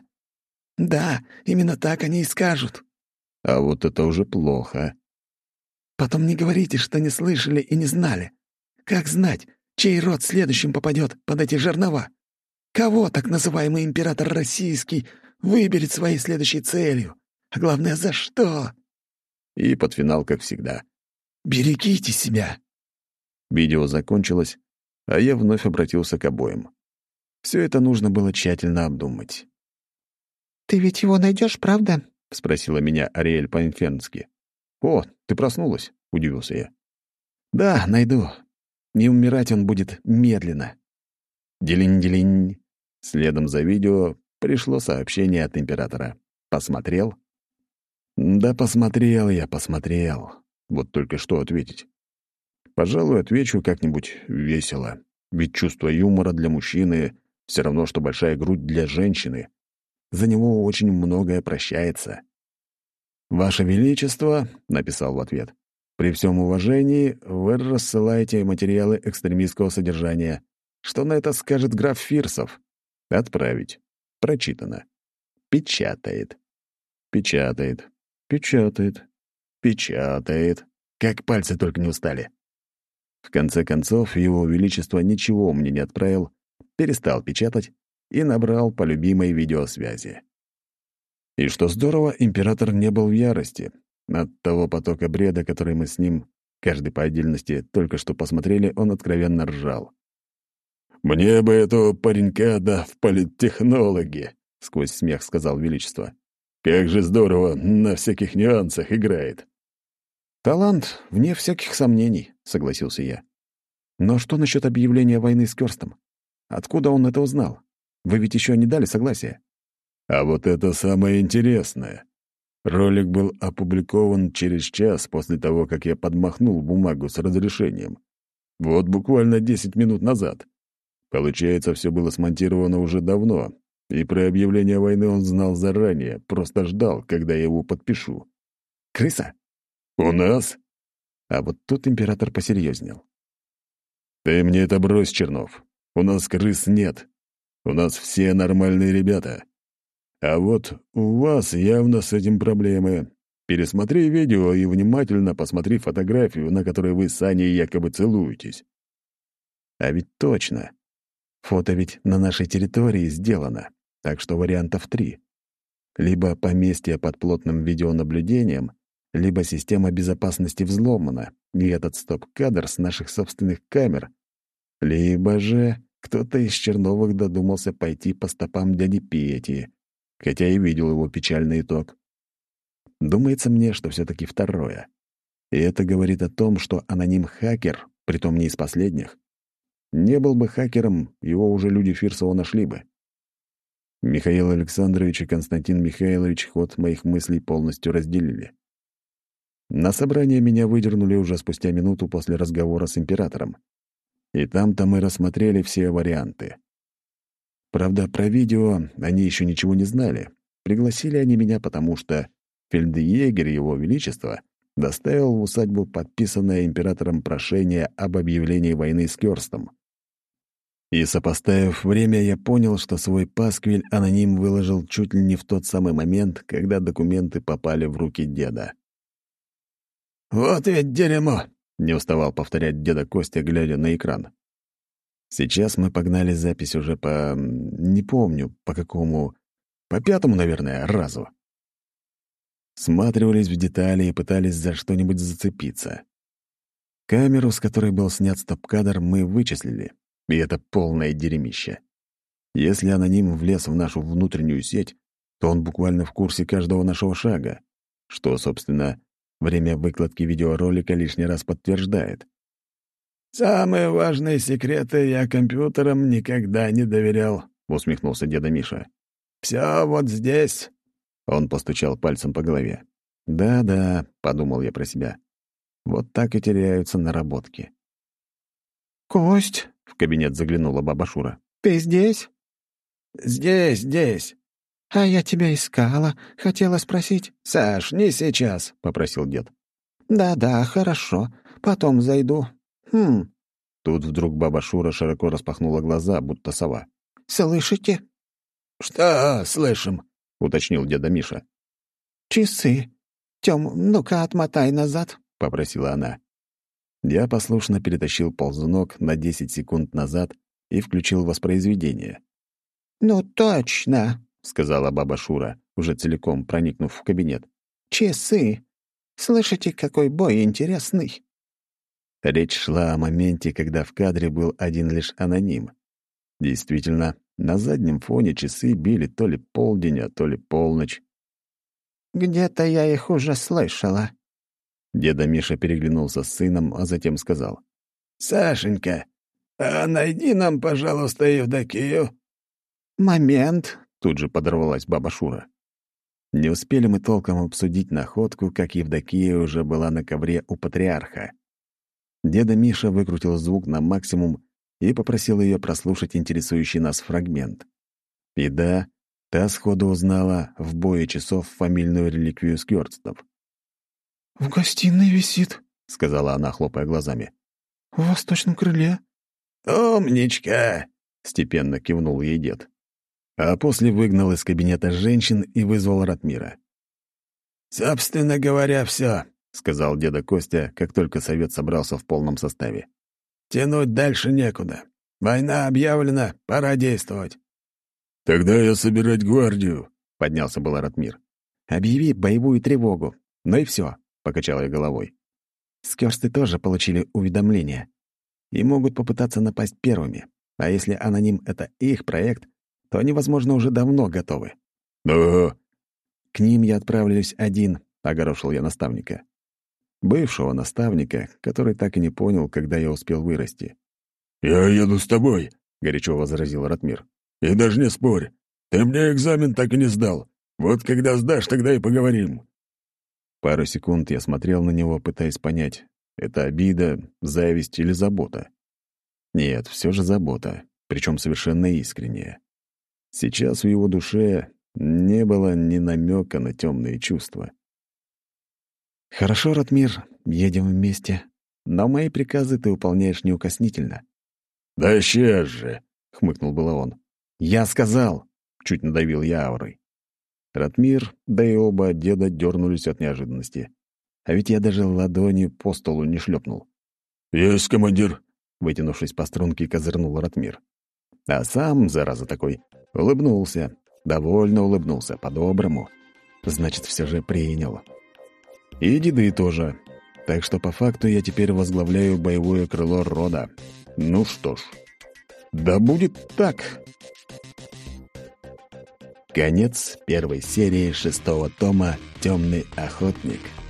Да, именно так они и скажут. А вот это уже плохо. Потом не говорите, что не слышали и не знали. Как знать, чей род следующим попадет под эти жернова? Кого так называемый император российский выберет своей следующей целью? А главное, за что? И под финал, как всегда. Берегите себя. Видео закончилось, а я вновь обратился к обоим. Все это нужно было тщательно обдумать. «Ты ведь его найдешь, правда?» — спросила меня Ариэль по-инфернски. «О, ты проснулась?» — удивился я. «Да, найду. Не умирать он будет медленно». Делинь-делинь. Следом за видео пришло сообщение от императора. «Посмотрел?» «Да посмотрел я, посмотрел. Вот только что ответить. Пожалуй, отвечу как-нибудь весело. Ведь чувство юмора для мужчины все равно, что большая грудь для женщины. За него очень многое прощается». «Ваше Величество», — написал в ответ, — «при всем уважении вы рассылаете материалы экстремистского содержания. Что на это скажет граф Фирсов?» «Отправить». Прочитано. Печатает. Печатает. Печатает. Печатает. Как пальцы только не устали. В конце концов, Его Величество ничего мне не отправил, перестал печатать и набрал по любимой видеосвязи. И что здорово, император не был в ярости. От того потока бреда, который мы с ним, каждый по отдельности, только что посмотрели, он откровенно ржал. «Мне бы этого паренька, да, в политтехнологи», — сквозь смех сказал Величество. «Как же здорово, на всяких нюансах играет». «Талант, вне всяких сомнений», — согласился я. «Но что насчет объявления войны с Кёрстом? Откуда он это узнал? Вы ведь еще не дали согласия?» А вот это самое интересное. Ролик был опубликован через час после того, как я подмахнул бумагу с разрешением. Вот буквально 10 минут назад. Получается, все было смонтировано уже давно, и про объявление войны он знал заранее, просто ждал, когда я его подпишу. «Крыса? У нас?» А вот тут император посерьезнел. «Ты мне это брось, Чернов. У нас крыс нет. У нас все нормальные ребята. А вот у вас явно с этим проблемы. Пересмотри видео и внимательно посмотри фотографию, на которой вы с Аней якобы целуетесь». А ведь точно. Фото ведь на нашей территории сделано, так что вариантов 3. Либо поместье под плотным видеонаблюдением, либо система безопасности взломана, и этот стоп-кадр с наших собственных камер, либо же кто-то из Черновых додумался пойти по стопам дяди Пети, хотя и видел его печальный итог. Думается мне, что все-таки второе. И это говорит о том, что аноним-хакер, притом не из последних. Не был бы хакером, его уже люди Фирсова нашли бы. Михаил Александрович и Константин Михайлович ход моих мыслей полностью разделили. На собрание меня выдернули уже спустя минуту после разговора с императором. И там-то мы рассмотрели все варианты. Правда, про видео они еще ничего не знали. Пригласили они меня, потому что фельдъегерь Его Величества доставил в усадьбу подписанное императором прошение об объявлении войны с Кёрстом. И, сопоставив время, я понял, что свой пасквиль аноним выложил чуть ли не в тот самый момент, когда документы попали в руки деда. «Вот ведь дерьмо!» — не уставал повторять деда Костя, глядя на экран. Сейчас мы погнали запись уже по... не помню, по какому... по 5-му, наверное, разу. Всматривались в детали и пытались за что-нибудь зацепиться. Камеру, с которой был снят стоп-кадр, мы вычислили, и это полное дерьмище. Если аноним влез в нашу внутреннюю сеть, то он буквально в курсе каждого нашего шага, что, собственно, время выкладки видеоролика лишний раз подтверждает. «Самые важные секреты я компьютерам никогда не доверял», — усмехнулся деда Миша. «Все вот здесь». Он постучал пальцем по голове. «Да-да», — подумал я про себя. Вот так и теряются наработки. «Кость!» — В кабинет заглянула баба Шура. «Ты здесь?» «Здесь. «А я тебя искала. Хотела спросить». Саш, не сейчас», — попросил дед. «Да-да, хорошо. Потом зайду. Тут вдруг баба Шура широко распахнула глаза, будто сова. Слышите?» «Что слышим?» — уточнил деда Миша. «Часы. Тём, ну-ка, отмотай назад», — попросила она. Я послушно перетащил ползунок на 10 секунд назад и включил воспроизведение. «Ну, точно», — сказала баба Шура, уже целиком проникнув в кабинет. «Часы. Слышите, какой бой интересный?» Речь шла о моменте, когда в кадре был один лишь аноним. Действительно, на заднем фоне часы били то ли полдень, а то ли полночь. «Где-то я их уже слышала». Деда Миша переглянулся с сыном, а затем сказал. «Сашенька, а найди нам, пожалуйста, Евдокию». «Момент», — тут же подорвалась баба Шура. Не успели мы толком обсудить находку, как Евдокия уже была на ковре у патриарха. Деда Миша выкрутил звук на максимум и попросил ее прослушать интересующий нас фрагмент. И да, та сходу узнала в бое часов фамильную реликвию Скёрдстов. «В гостиной висит», — сказала она, хлопая глазами. «в восточном крыле». «Умничка!» — степенно кивнул ей дед. А после выгнал из кабинета женщин и вызвал Ратмира. «Собственно говоря, все», — сказал деда Костя, как только совет собрался в полном составе. «Тянуть дальше некуда. Война объявлена, пора действовать». «Тогда я собирать гвардию», — поднялся был Ратмир. «Объяви боевую тревогу. Ну и все», — покачал я головой. «Скёрсты тоже получили уведомление и могут попытаться напасть первыми. А если аноним — это их проект, то они, возможно, уже давно готовы». «Ага». «К ним я отправлюсь один», — огорошил я наставника. Бывшего наставника, который так и не понял, когда я успел вырасти. «Я еду с тобой», — горячо возразил Ратмир. «И даже не спорь. Ты мне экзамен так и не сдал. Вот когда сдашь, тогда и поговорим». Пару секунд я смотрел на него, пытаясь понять, это обида, зависть или забота. Нет, все же забота, причем совершенно искренняя. Сейчас в его душе не было ни намека на темные чувства. «Хорошо, Ратмир, едем вместе, но мои приказы ты выполняешь неукоснительно». «Да сейчас же», — хмыкнул было он. «Я сказал!» — чуть надавил я аурой. Ратмир, да и оба деда дернулись от неожиданности. А ведь я даже ладонью по столу не шлепнул. «Есть, командир», — вытянувшись по струнке, козырнул Ратмир. А сам, зараза такой, улыбнулся, довольно улыбнулся, по-доброму. Значит, все же принял. И деды тоже. Так что по факту я теперь возглавляю боевое крыло рода. Ну что ж, да будет так. Конец первой серии 6-го тома «Темный охотник».